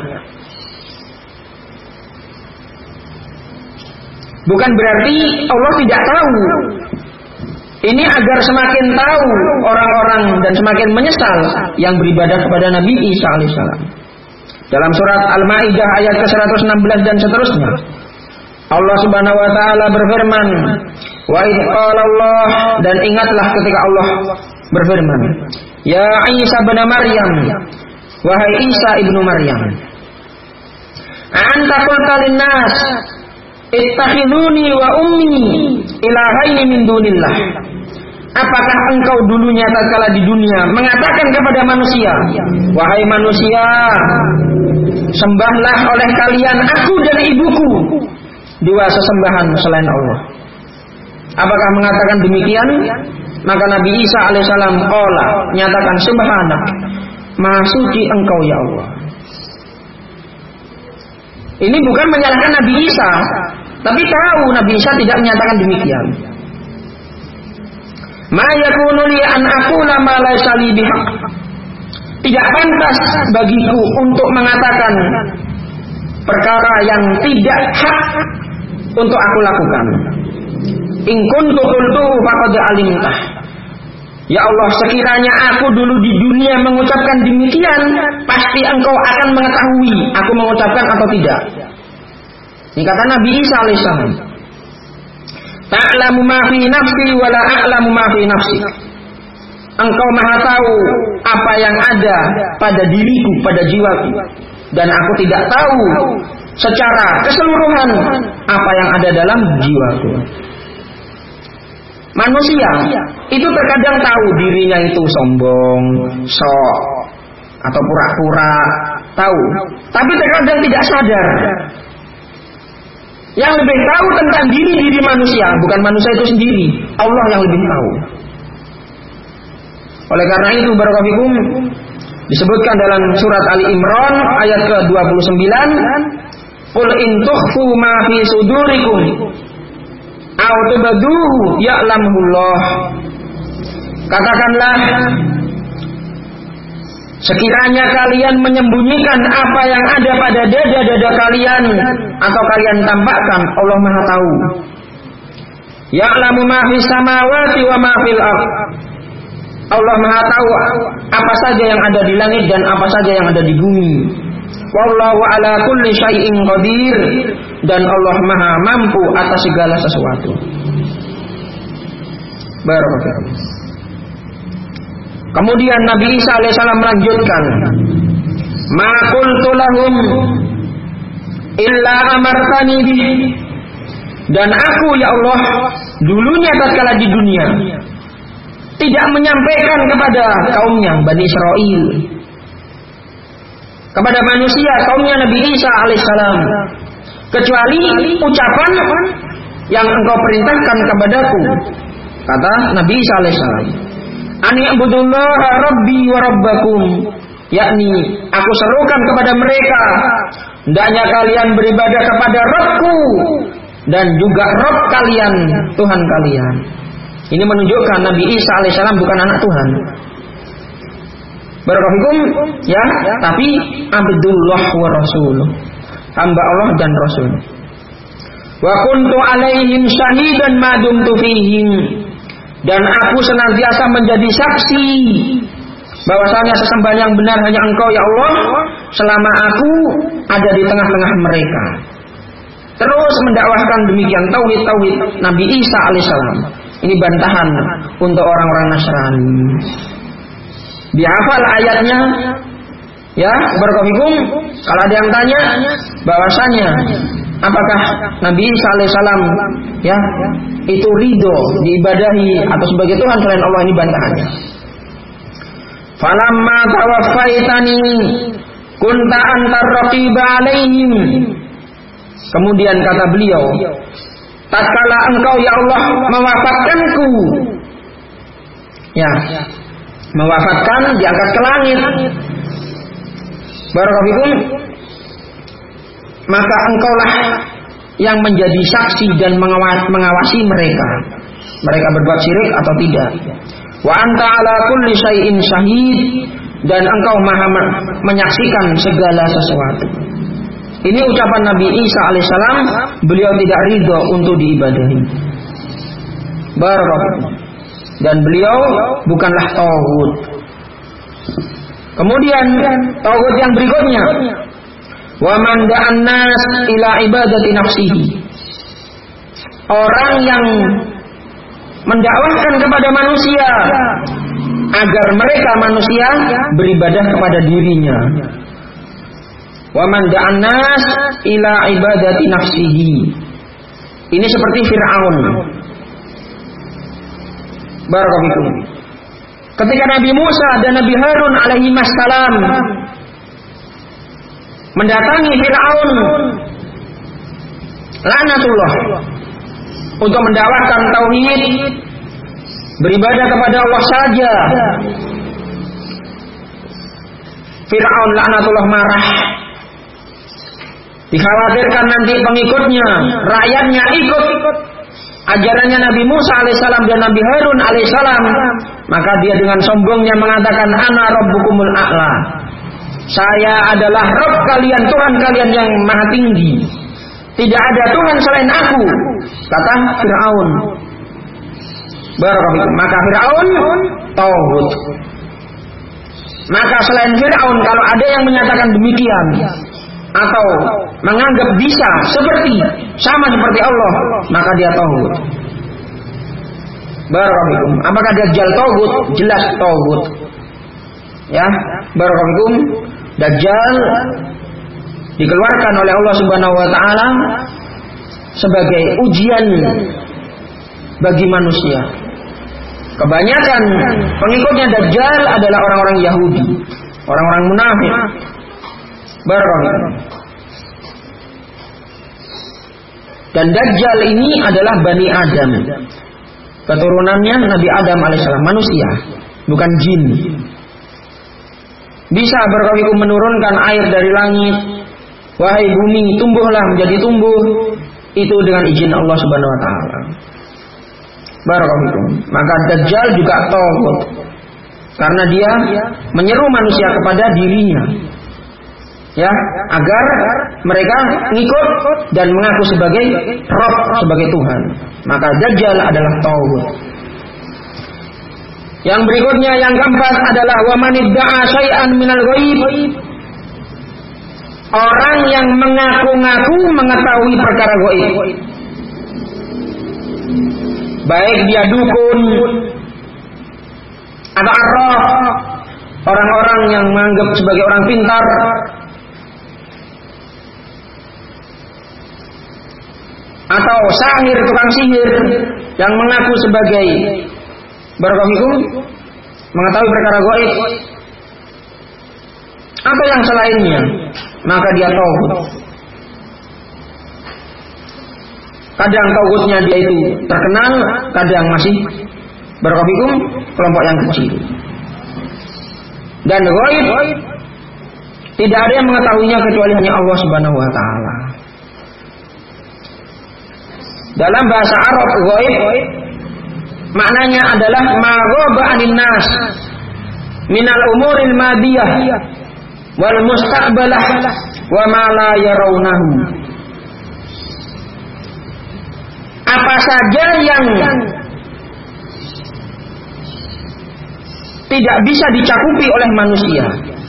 Bukan berarti Allah tidak tahu. Ini agar semakin tahu orang-orang dan semakin menyesal yang beribadah kepada Nabi Isa alaihissalam. Dalam surat Al-Maidah ayat ke-116 dan seterusnya, Allah Subhanahu wa taala berfirman, "Wa idh qala Allah," dan ingatlah ketika Allah berfirman, "Ya Isa bin Maryam, wahai Isa ibnu Maryam, anta qulta lin-nas ittakhiduni wa ummi ilahaini min dunillah." Apakah engkau dulunya tatkala di dunia mengatakan kepada manusia, wahai manusia, sembahlah oleh kalian aku dan ibuku, dua sesembahan selain Allah. Apakah mengatakan demikian? Maka Nabi Isa alaihissalam qala, nyatakan, subhanak, maha suci engkau ya Allah. Ini bukan menyalahkan Nabi Isa, tapi tahu Nabi Isa tidak menyatakan demikian. Ma yakunu li an aqula ma laysa li bihaq. Tidak pantas bagiku untuk mengatakan perkara yang tidak hak untuk aku lakukan. In kuntu qultuhu faqad alimtah. Ya Allah, sekiranya aku dulu di dunia mengucapkan demikian, pasti engkau akan mengetahui aku mengucapkan atau tidak. Ini kata Nabi Isa alaihissalam. Ta'lamu ma fi nafsi wa la a'lamu ma fi nafsi. Engkau maha tahu apa yang ada pada diriku, pada jiwaku, dan aku tidak tahu secara keseluruhan apa yang ada dalam jiwaku. Manusia itu terkadang tahu dirinya itu sombong, sok, atau pura-pura tahu, tapi terkadang tidak sadar. Yang lebih tahu tentang diri manusia bukan manusia itu sendiri, Allah yang lebih tahu. Oleh karena itu barakallahu disebutkan dalam surat Ali Imran ayat ke-29, qul in tukhfu ma fi sudurikum aw tubduhu ya'lamullah. Katakanlah, sekiranya kalian menyembunyikan apa yang ada pada dada-dada kalian atau kalian tampakkan, Allah Maha tahu. Ya'lamu ma fis samawati wa ma fil ardh. Allah Maha tahu apa saja yang ada di langit dan apa saja yang ada di bumi. Wallahu ala kulli syai'in qadir, dan Allah Maha mampu atas segala sesuatu. Barakallahu. Kemudian Nabi Isa alaihissalam melanjutkan, ma qultu lahum illa amartani bihi, dan aku ya Allah dulunya tatkala di dunia tidak menyampaikan kepada kaumnya Bani Israel, kepada manusia kaumnya Nabi Isa alaihissalam, kecuali ucapan yang engkau perintahkan kepadaku, kata Nabi Isa alaihissalam, ani ibudullaha rabbi wa rabbakum, yakni aku serukan kepada mereka hendaknya kalian beribadah kepada Rabbku dan juga Rabb kalian, Tuhan kalian. Ini menunjukkan Nabi Isa alaihissalam bukan anak Tuhan. Barakallahu ya, tapi Abdullah wa Rasuluh, hamba Allah dan Rasul. Wa kuntu alaihim syahidan ma dumtu fihim, dan aku senantiasa menjadi saksi bahwasanya sesembahan yang benar hanya Engkau ya Allah selama aku ada di tengah-tengah mereka. Terus mendakwahkan demikian tauhid Nabi Isa alaihissalam. Ini bantahan untuk orang-orang Nasrani. Dihafal ayatnya, ya, barakallahu. Kalau ada yang tanya bahwasanya apakah Nabi Isa alaihissalam ya itu ridho diibadahi atau sebagai Tuhan selain Allah, ini bantahannya. Falamma tawaffaitani kunta antar raqiba alaihim. Kemudian kata beliau, tatkala engkau ya Allah mewafatkanku, ya, mewafatkan, diangkat ke langit, barakallahu, maka engkaulah yang menjadi saksi dan mengawasi mereka berbuat syirik atau tidak. Wa anta ala kulli syai'in syahid, dan engkau maha menyaksikan segala sesuatu. Ini ucapan Nabi Isa alaihissalam, beliau tidak ridho untuk diibadahi. Barakallahu. Dan beliau bukanlah tauhid. Kemudian tauhid yang berikutnya, wa man da'an nas ila ibadati nafsihi. Orang yang mendakwahkan kepada manusia agar mereka manusia beribadah kepada dirinya. Wa man da'an nas ila ibadati nafsihi. Ini seperti Fir'aun. Barakallahu. Ketika Nabi Musa dan Nabi Harun alaihi wassalam mendatangi Fir'aun laknatullah untuk mendakwahkan tauhid, beribadah kepada Allah saja, Fir'aun laknatullah marah. Dikhawatirkan nanti pengikutnya, rakyatnya ikut ajarannya Nabi Musa alaihissalam dan Nabi Harun alaihissalam, maka dia dengan sombongnya mengatakan, ana rabbukumul a'la, saya adalah Rabb kalian, Tuhan kalian yang maha tinggi, tidak ada Tuhan selain aku, kata Fir'aun. Barakallahu. Maka Fir'aun tauhid. Maka selain Fir'aun, kalau ada yang menyatakan demikian atau menganggap bisa sama seperti Allah, maka dia tauhid. Barakallahu. Apakah Dajjal tauhid? Jelas tauhid. Ya, barakallahu. Dajjal dikeluarkan oleh Allah Subhanahu wa taala sebagai ujian bagi manusia. Kebanyakan pengikutnya Dajjal adalah orang-orang Yahudi, orang-orang munafik. Barakallahu. Dan Dajjal ini adalah Bani Adam, keturunannya Nabi Adam alaihissalam, manusia, bukan jin. Bisa barakallahu menurunkan air dari langit, wahai bumi tumbuhlah menjadi tumbuh, itu dengan izin Allah Subhanahu wa taala. Barakallahu. Maka Dajjal juga tauhid, karena dia menyeru manusia kepada dirinya, ya, agar mereka ngikut dan mengaku sebagai Rabb, sebagai Tuhan. Maka Dajjal adalah tauhid. Yang berikutnya, yang keempat adalah wa man idda'a syai'an minal ghaib. Orang yang mengaku-ngaku mengetahui perkara gaib, baik dia dukun atau arraf, orang-orang yang menganggap sebagai orang pintar, atau sahir, tukang sihir yang mengaku sebagai barakallahu mengetahui perkara gaib, atau yang selainnya, maka dia tauhid. Kadang tauhidnya dia itu terkenal, kadang masih barakallahu kelompok yang kecil. Dan ghaib tidak ada yang mengetahuinya kecuali hanya Allah Subhanahu wa taala. Dalam bahasa Arab ghaib maknanya adalah ma ghaba 'anin nas minal umuril madiyah wal mustaqbalah wa ma la yarawnahu. Apa saja yang tidak bisa dicakupi oleh manusia,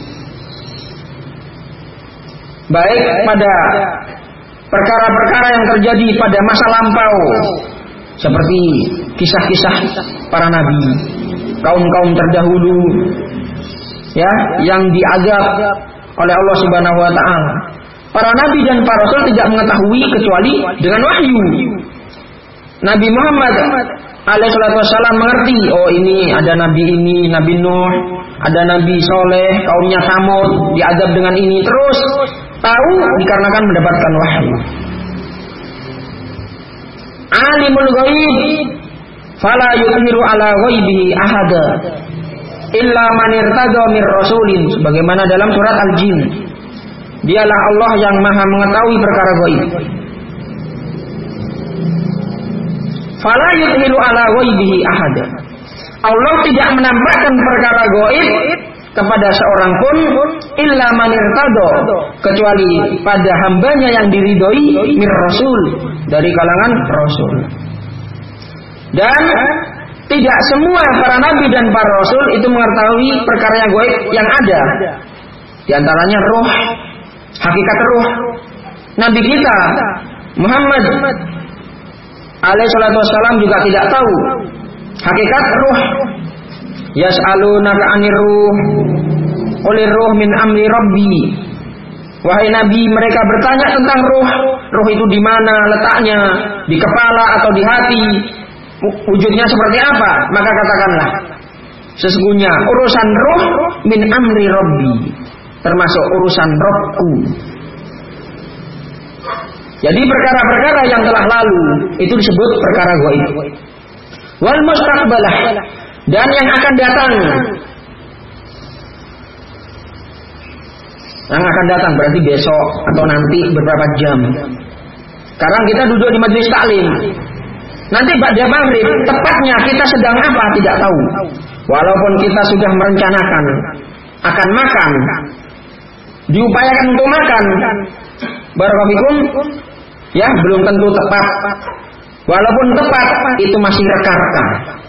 baik pada perkara-perkara yang terjadi pada masa lampau, seperti kisah-kisah para nabi, kaum-kaum terdahulu, ya, yang diazab oleh Allah Subhanahu wa taala. Para nabi dan para rasul tidak mengetahui kecuali dengan wahyu. Nabi Muhammad alaihi wassalam mengerti, oh ini ada nabi ini, Nabi Nuh, ada Nabi Soleh, kaumnya Samud diazab dengan ini, terus tahu dikarenakan mendapatkan wahyu. Alimul ghaib fala yuzhiru ala ghaibihi ahada illa man irtada mir rasulin, sebagaimana dalam surat Al-Jin. Dialah Allah yang Maha mengetahui perkara ghaib. Fala yuzhiru ala ghaibihi ahada. Allah tidak menampakkan perkara ghaib kepada seorang pun illa man irtada, kecuali pada hambanya yang diridhoi mir rasul, dari kalangan rasul. Dan tidak semua para nabi dan para rasul itu mengetahui perkara yang gaib yang ada. Di antaranya ruh, hakikat ruh. Nabi kita Muhammad alaihi salatu wassalam juga tidak tahu hakikat ruh. Yas'alunaka 'anir ruh qulir ruh min amri rabbi. Wahai Nabi, mereka bertanya tentang ruh. Ruh itu di mana letaknya? Di kepala atau di hati? Wujudnya seperti apa? Maka katakanlah, sesungguhnya urusan ruh min amri rabbi, termasuk urusan Rabbku. Jadi perkara-perkara yang telah lalu itu disebut perkara gaib. Wal mustaqbalah, dan yang akan datang. Yang akan datang berarti besok atau nanti beberapa jam. Sekarang kita duduk di majelis taklim. Nanti pada maghrib tepatnya kita sedang apa tidak tahu. Walaupun kita sudah merencanakan akan makan, diupayakan untuk makan, barakallahu, ya belum tentu tepat. Walaupun tepat itu masih reka-reka.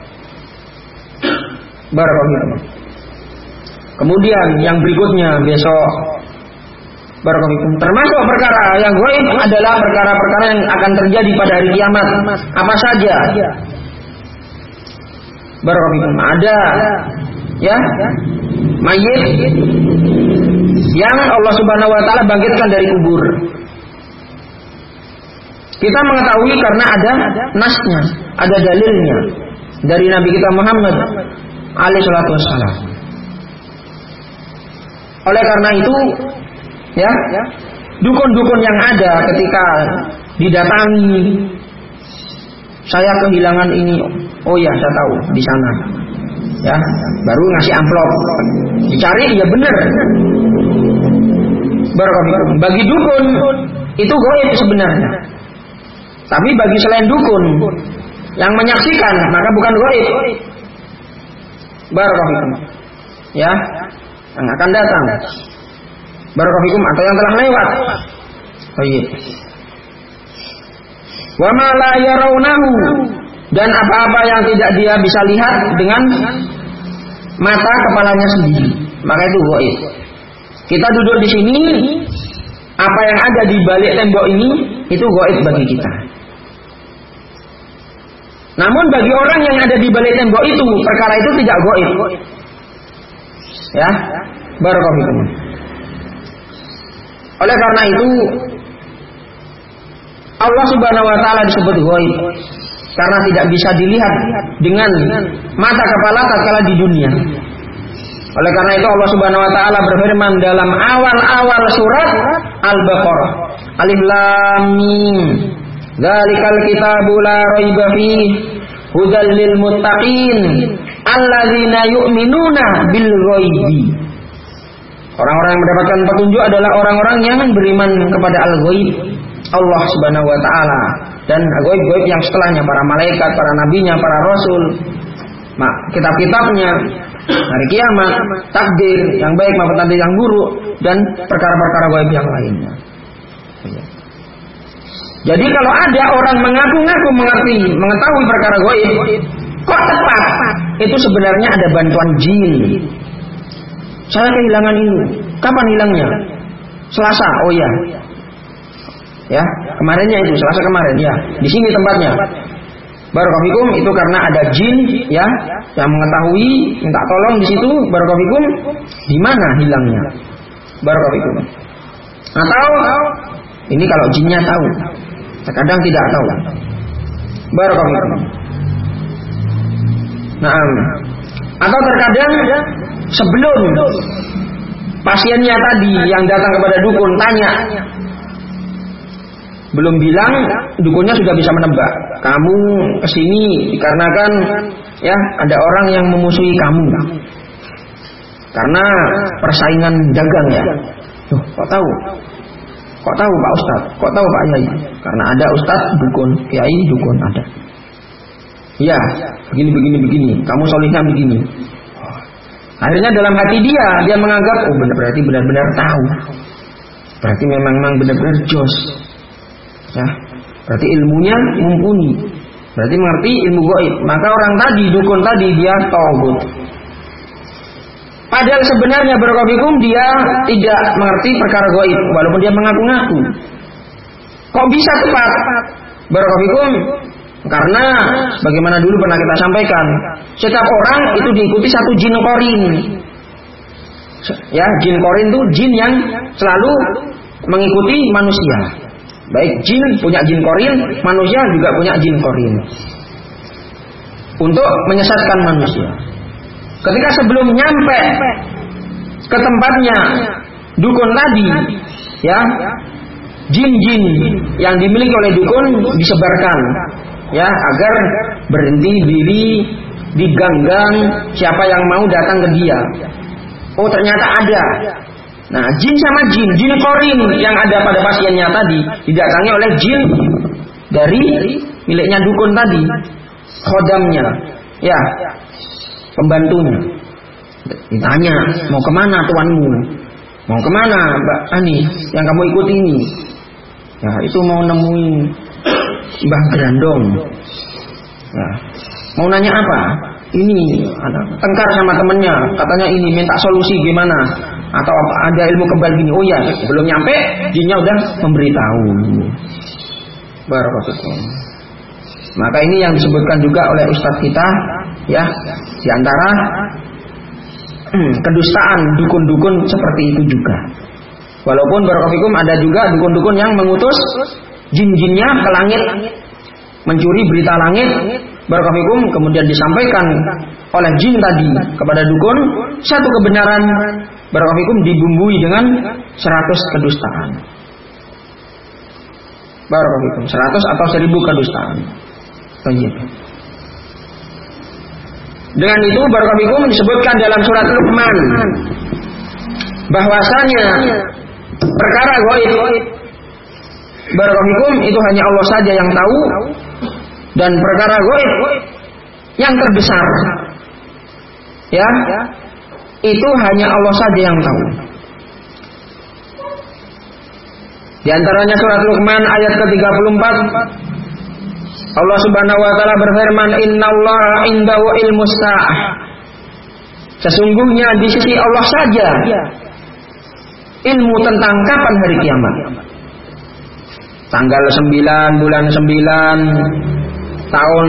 Barakallahu. Kemudian yang berikutnya besok, barakallahu, termasuk perkara yang gaib adalah perkara-perkara yang akan terjadi pada hari kiamat. Apa saja? Barakallahu, ada ya mayit yang Allah Subhanahu wa taala bangkitkan dari kubur. Kita mengetahui karena ada nasnya, ada dalilnya dari Nabi kita Muhammad alaihi salatu wassalam. Oleh karena itu, ya, dukun-dukun yang ada ketika didatangi, saya kehilangan ini, oh ya saya tahu di sana, ya, baru ngasih amplop, dicari ya benar. Barakallahu. Bagi dukun itu gaib sebenarnya, tapi bagi selain dukun yang menyaksikan maka bukan gaib. Barakallahu. Ya, yang akan datang. Barakallahu atau yang telah lewat. Oh iya. Wa ma la yarawnahu, dan apa-apa yang tidak dia bisa lihat dengan mata kepalanya sendiri, maka itu gaib. Kita duduk di sini, apa yang ada di balik tembok ini itu gaib bagi kita. Namun bagi orang yang ada di balik tembok itu, perkara itu tidak gaib. Ya, barakallahu. Oleh karena itu Allah Subhanahu wa taala disebut gaib karena tidak bisa dilihat dengan mata kepala tatkala di dunia. Oleh karena itu Allah Subhanahu wa taala berfirman dalam awal-awal surat Al-Baqarah, Alif Lam Mim. Dzalikal kitabu la raiba fihi hudal lil muttaqin alladzina yu'minuna bil ghaibi. Orang-orang yang mendapatkan petunjuk adalah orang-orang yang beriman kepada al-ghaib, Allah Subhanahu wa taala, dan ghaib-ghaib yang setelahnya, para malaikat, para nabinya, para rasul, kitab-kitabnya, hari kiamat, takdir yang baik maupun takdir yang buruk, dan perkara-perkara ghaib yang lainnya. Jadi kalau ada orang mengaku-ngaku mengerti, mengetahui perkara ghaib, kok tepat? Itu sebenarnya ada bantuan jin. Saya kehilangan ini. Kapan hilangnya? Selasa. Oh iya. Ya, kemarinnya itu, Selasa kemarin ya. Di sini tempatnya. Barakallahu fikum, itu karena ada jin ya yang mengetahui, minta tolong di situ. Barakallahu fikum, di mana hilangnya? Barakallahu fikum. Atau ini kalau jinnya tahu, terkadang tidak tahu. Barakallahu fikum. Nah, atau terkadang sebelum pasiennya tadi yang datang kepada dukun tanya, belum bilang, dukunnya sudah bisa menebak. Kamu kesini dikarenakan ya ada orang yang memusuhi kamu karena persaingan dagang ya. Loh, kok tahu? Kok tahu Pak Ustadz? Kok tahu Pak Yai? Karena ada Ustadz dukun, Kiai dukun ada. Ya, begini. Kamu solihnya begini. Akhirnya dalam hati dia menganggap, oh berarti benar-benar tahu. Berarti memang benar-benar jos. Ya, berarti ilmunya mumpuni. Berarti mengerti ilmu gaib. Maka orang tadi, dukun tadi, dia tagut. Padahal sebenarnya barakallahu fikum dia tidak mengerti perkara gaib, walaupun dia mengaku-ngaku. Kok bisa tepat? Barakallahu fikum, karena bagaimana dulu pernah kita sampaikan, setiap orang itu diikuti satu jin korin. Ya, jin korin itu jin yang selalu mengikuti manusia. Baik jin punya jin korin, manusia juga punya jin korin untuk menyesatkan manusia. Ketika sebelum nyampe ke tempatnya dukun tadi, ya, jin-jin yang dimiliki oleh dukun disebarkan, ya, agar berhenti diri di gang-gang siapa yang mau datang ke dia. Oh ternyata ada. Nah, jin sama jin korin yang ada pada pasiennya tadi didatangi oleh jin dari miliknya dukun tadi, khodamnya, ya, pembantunya. Ditanya, mau kemana tuanmu? Mau kemana Mbak Ani yang kamu ikuti ini? Ya, itu mau nemuin Mbah Grandong. Ya, mau nanya apa? Ini tengkar sama temennya, katanya ini minta solusi gimana? Atau ada ilmu kebal gini. Oh ya, belum nyampe jinnya udah memberitahu. Barakallahu. Maka ini yang disebutkan juga oleh ustadz kita, ya, di antara kedustaan dukun-dukun seperti itu juga. Walaupun barakallahu ada juga dukun-dukun yang mengutus jin-jinnya ke langit mencuri berita langit, barakallahu, kemudian disampaikan oleh jin tadi kepada dukun satu kebenaran, barakallahu, dibumbui dengan 100 kedustaan. Barakallahu, 100 atau 1000 kedustaan. Begitu. Dengan itu barakallahu disebutkan dalam surat Luqman bahwasanya perkara gaib barakallahu itu hanya Allah saja yang tahu, dan perkara gaib yang terbesar, ya, itu hanya Allah saja yang tahu. Di antaranya surat Luqman ayat ke-34, Allah Subhanahu wa taala berfirman, "Innallaha indahu ilmus sa'ah." Sesungguhnya di sisi Allah saja ilmu tentang kapan hari kiamat. Tanggal 9 bulan 9 tahun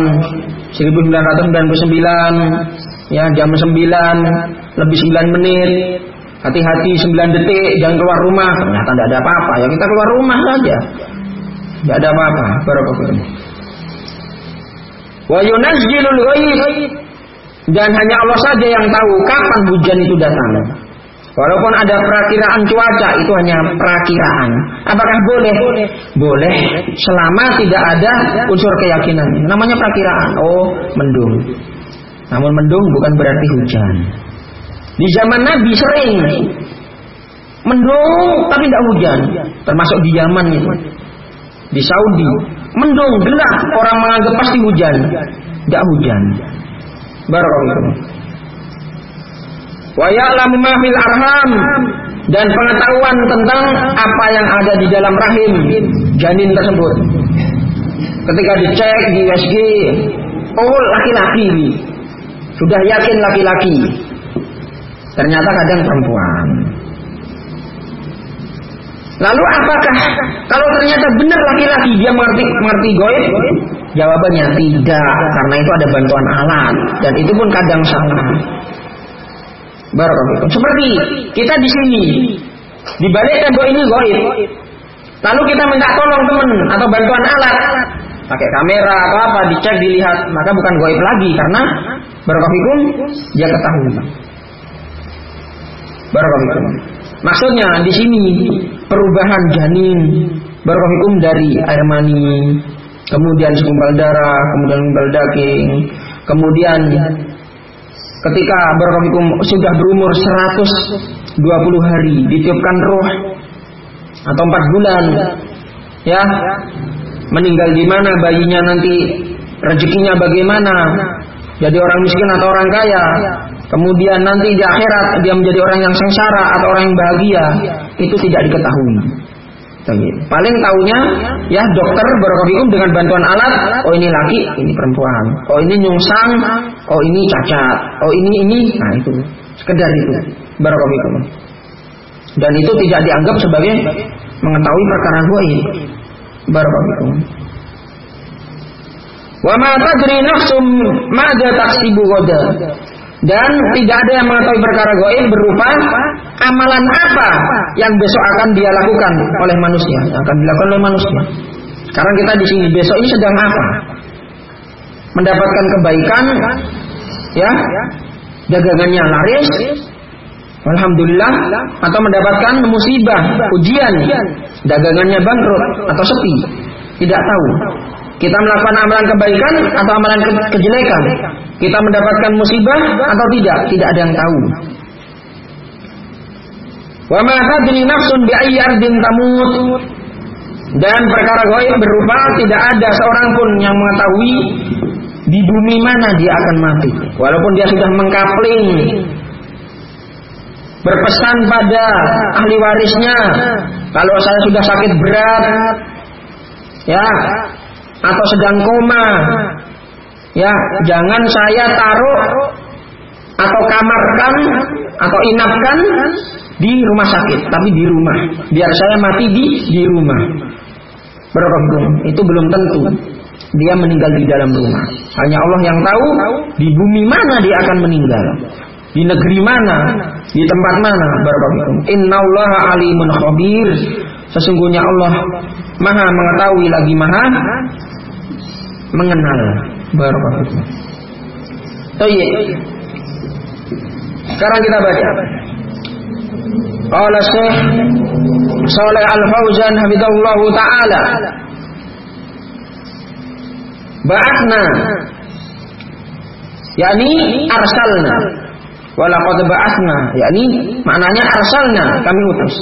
1999, ya, jam 9 lebih 9 menit. Hati-hati 9 detik, jangan keluar rumah. Ternyata tidak ada apa-apa, ya kita keluar rumah saja, tidak ada apa-apa. Barakallahu. Wa yunazzilul ghaib, Dan hanya Allah saja yang tahu kapan hujan itu datang. Walaupun ada perakiraan cuaca, itu hanya perakiraan. Apakah boleh? Boleh, selama tidak ada unsur keyakinan. Namanya perakiraan. Oh, mendung. Namun mendung bukan berarti hujan. Di zaman Nabi sering mendung tapi tidak hujan. Termasuk di Yaman itu, di Saudi, mendung gelap, orang menganggap pasti hujan, tidak hujan. Barakallahu. Wa ya'lamu ma fil arham, dan pengetahuan tentang apa yang ada di dalam rahim janin tersebut. Ketika dicek di USG, oh laki-laki ini, sudah yakin laki-laki, ternyata kadang perempuan. Lalu apakah kalau ternyata benar laki-laki dia mengerti gaib? Jawabannya tidak, karena itu ada bantuan alat, dan itu pun kadang salah. Barakallahu. Seperti kita di sini, di balik tembok ini gaib. Lalu kita minta tolong teman atau bantuan alat, pakai kamera atau apa, dicek, dilihat, maka bukan gaib lagi, karena barakallahu dia ketahui. Barakallahu. Maksudnya di sini perubahan janin barakallahu dari air mani, kemudian segumpal darah, kemudian segumpal daging, kemudian ketika barakallahu sudah berumur 120 hari ditiupkan ruh atau 4 bulan, ya, meninggal di mana bayinya, nanti rezekinya bagaimana, jadi orang miskin atau orang kaya, kemudian nanti di akhirat dia menjadi orang yang sengsara atau orang yang bahagia, itu tidak diketahui. Paling tahunya ya dokter barakallahu dengan bantuan alat, oh ini laki, ini perempuan, oh ini nyungsang, oh ini cacat, oh ini, nah itu sekedar itu barakallahu. Dan itu tidak dianggap sebagai mengetahui perkara gaib barakallahu. Wa ma tadri nafsum madza taksibu ghadan. Dan tidak ada yang mengetahui perkara gaib berupa amalan apa yang besok akan dia lakukan oleh manusia, akan dilakukan oleh manusia. Sekarang kita di sini, besok ini sedang apa? Mendapatkan kebaikan, ya, dagangannya laris, alhamdulillah, atau mendapatkan musibah, ujian, dagangannya bangkrut atau sepi, tidak tahu. Kita melakukan amalan kebaikan atau amalan kejelekan, kita mendapatkan musibah atau tidak ada yang tahu. Wa ma tadri nafsun bi ayyi ardin tamut. Dan perkara gaib berupa tidak ada seorang pun yang mengetahui di bumi mana dia akan mati. Walaupun dia sudah mengkapling, berpesan pada ahli warisnya, kalau saya sudah sakit berat, ya, atau sedang koma, ya, jangan saya taruh atau kamarkan atau inapkan di rumah sakit, tapi di rumah, biar saya mati di rumah. Berhukum itu belum tentu dia meninggal di dalam rumah. Hanya Allah yang tahu di bumi mana dia akan meninggal, di negeri mana, di tempat mana. Berhukum. Innallaha alimun khabir. Sesungguhnya Allah Maha mengetahui lagi Maha mengenal. Barakallahu. Baik. Sekarang kita baca. Qala Syekh Shalih Al-Fauzan hafizahullahu taala, ba'athna, yakni arsalna. Wa laqad ba'athna, yakni maknanya arsalna, kami utus.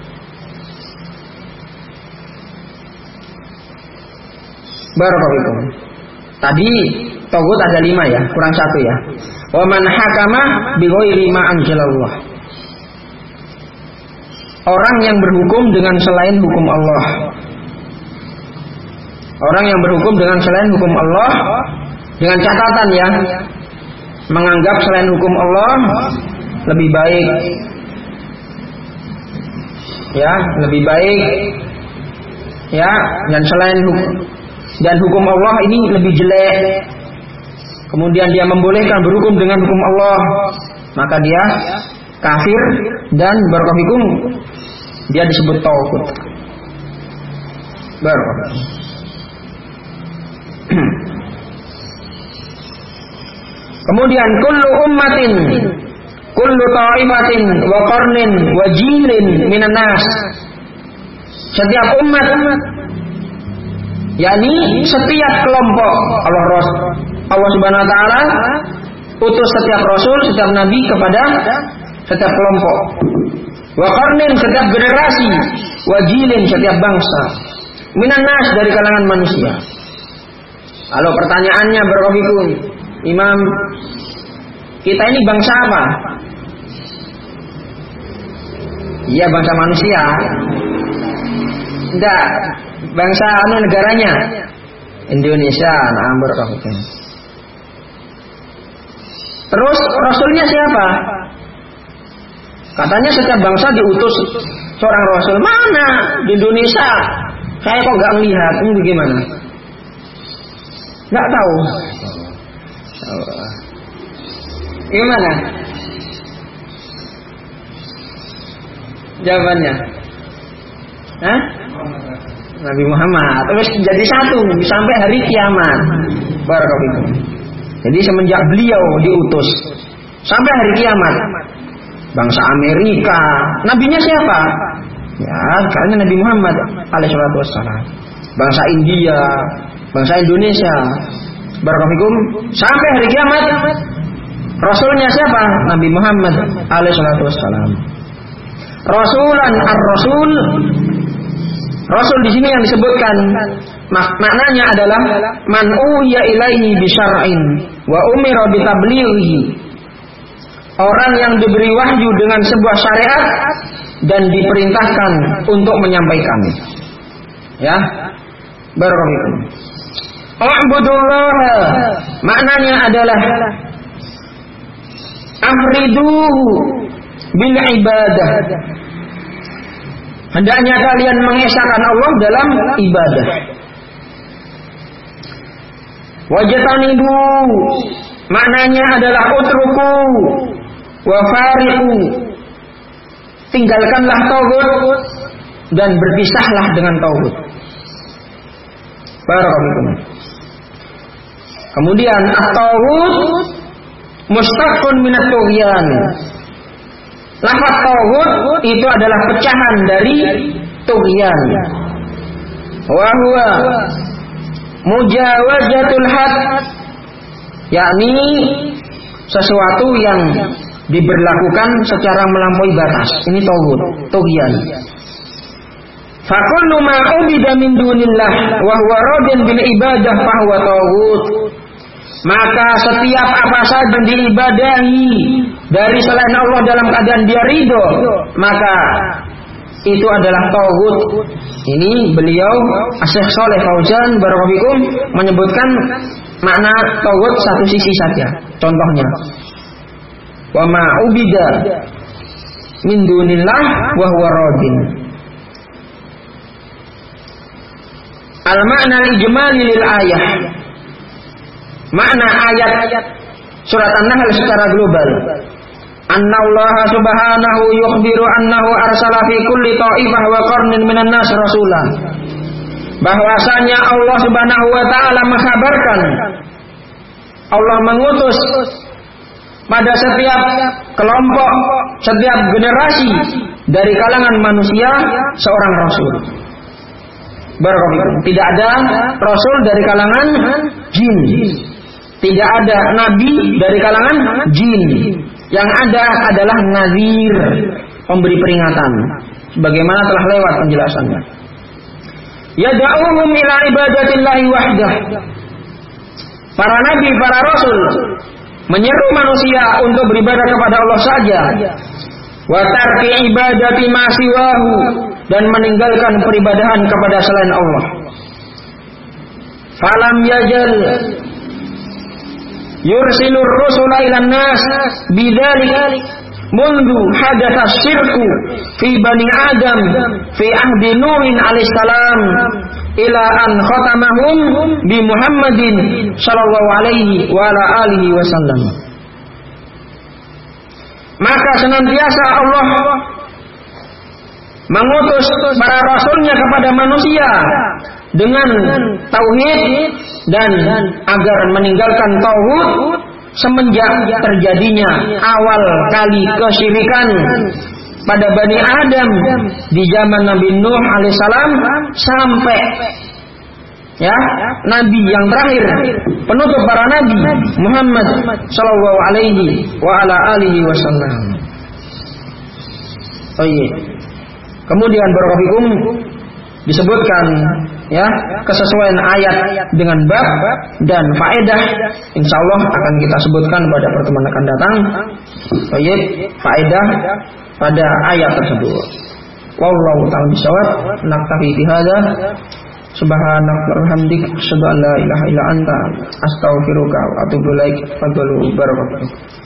Barakallahu. Tadi togut ada 5 ya, kurang 1 ya. Wa man hakama bi ghairi ma anzalallah. Orang yang berhukum dengan selain hukum Allah. Orang yang berhukum dengan selain hukum Allah, dengan catatan ya, menganggap selain hukum Allah lebih baik, ya, lebih baik, ya, dan selain hukum Allah ini lebih jelek. Kemudian dia membolehkan berhukum dengan hukum Allah, maka dia kafir dan barakallahu dia disebut taghut. Barakallahu. Kemudian kullu ummatin, kullu ta'ifatin wa qarnin wa jilin minan nas. Setiap umat, yakni setiap kelompok, Allah Subhanahu wa taala utus setiap rasul, setiap nabi kepada setiap kelompok. Wa qarnin, setiap generasi, wa jilin, setiap bangsa. Minan nas, dari kalangan manusia. Kalau pertanyaannya barakallahu, Imam, kita ini bangsa apa? Iya, bangsa manusia. Enggak, bangsa negaranya Indonesia. Nah, barakallahu. Terus rasulnya siapa? Katanya setiap bangsa diutus seorang rasul. Mana di Indonesia? Saya kok nggak melihat. Ini bagaimana? Nggak tahu. Gimana? Jawabannya? Hah? Nabi Muhammad. Terus jadi satu sampai hari kiamat. Barakallahu. Jadi semenjak beliau diutus sampai hari kiamat. Bangsa Amerika, nabinya siapa? Ya, karena Nabi Muhammad alaihissalatu wassalam. Bangsa India, bangsa Indonesia. Barakallahu. Sampai hari kiamat, rasulnya siapa? Nabi Muhammad alaihissalatu wassalam. Rasulan ar-rasul. Rasul di sini yang disebutkan maknanya adalah man uhiya ilaihi bi syar'in wa umira bi tablighihi. Orang yang diberi wahyu dengan sebuah syariat dan diperintahkan untuk menyampaikan. Ya. Barakallahu. U'budullah, maknanya adalah afriduhu bil ibadah. Hendaknya kalian mengesahkan Allah dalam ibadah. Wajtanibu, maknanya adalah utruku wa fariqu. Tinggalkanlah tauhid dan berpisahlah dengan tauhid. Barakallahu. Kemudian at-tauhid mustaqqun min at-tughyan. Lafaz tauhid itu adalah pecahan dari tughyan. Wa huwa mujawazatul had, yakni sesuatu yang diberlakukan secara melampaui batas. Ini tauhid, tughyan. Fa kullu ma ubida min dunillah wa huwa radin bil ibadah fa huwa tauhid. Maka setiap apa saja yang diibadahi dari selain Allah dalam keadaan dia ridho, maka itu adalah tauhid. Ini beliau Syekh Shalih Fauzan barakallahu menyebutkan makna tauhid satu sisi saja. Contohnya, wa ma ubida min dunillah wa huwa radin. Al-makna al-ijmali lil ayah. Makna ayat surat An-Nahl secara global. Annallaha subhanahu yukhbiru annahu arsala fi kulli ta'ifah wa qarnin minan nas rasulan. Bahwasanya Allah Subhanahu wa taala mengkhabarkan Allah mengutus pada setiap kelompok, setiap generasi dari kalangan manusia seorang rasul. Barakallahu. Tidak ada rasul dari kalangan jin. Tidak ada nabi dari kalangan jin. Yang ada adalah nazir, pemberi peringatan. Sebagaimana telah lewat penjelasannya. Yad'uhum ila ibadatillahi wahdah. Para nabi, para rasul menyeru manusia untuk beribadah kepada Allah saja. Wa tarki ibadati ma siwahu, dan meninggalkan peribadahan kepada selain Allah. Falam yajal yursilur rusula ilan nas bidzalik mundu hadatha syirku fi bani adam fi ahdi nuhin alaihissalam ila an khatamahum bi Muhammadin sallallahu alaihi wa ala alihi wasallam. Maka senantiasa Allah mengutus para rasulnya kepada manusia dengan tauhid dan agar meninggalkan tauhid semenjak terjadinya awal kali kesyirikan pada Bani Adam di zaman Nabi Nuh alaihissalam sampai Nabi yang terakhir, penutup para nabi, Muhammad sallallahu alaihi wa ala alihi wasallam. Oh iya. Kemudian barakallahu disebutkan kesesuaian ayat dengan bab dan faedah, insyaallah akan kita sebutkan pada pertemuan akan datang. Oh iya, faedah pada ayat tersebut. Wallahu ta'ala bishawab. Naktafi bihadza. Subhanaka wa bihamdika asyhadu an la ilaha illa anta astaghfiruka wa atubu ilaik. Fadlu barakatuh.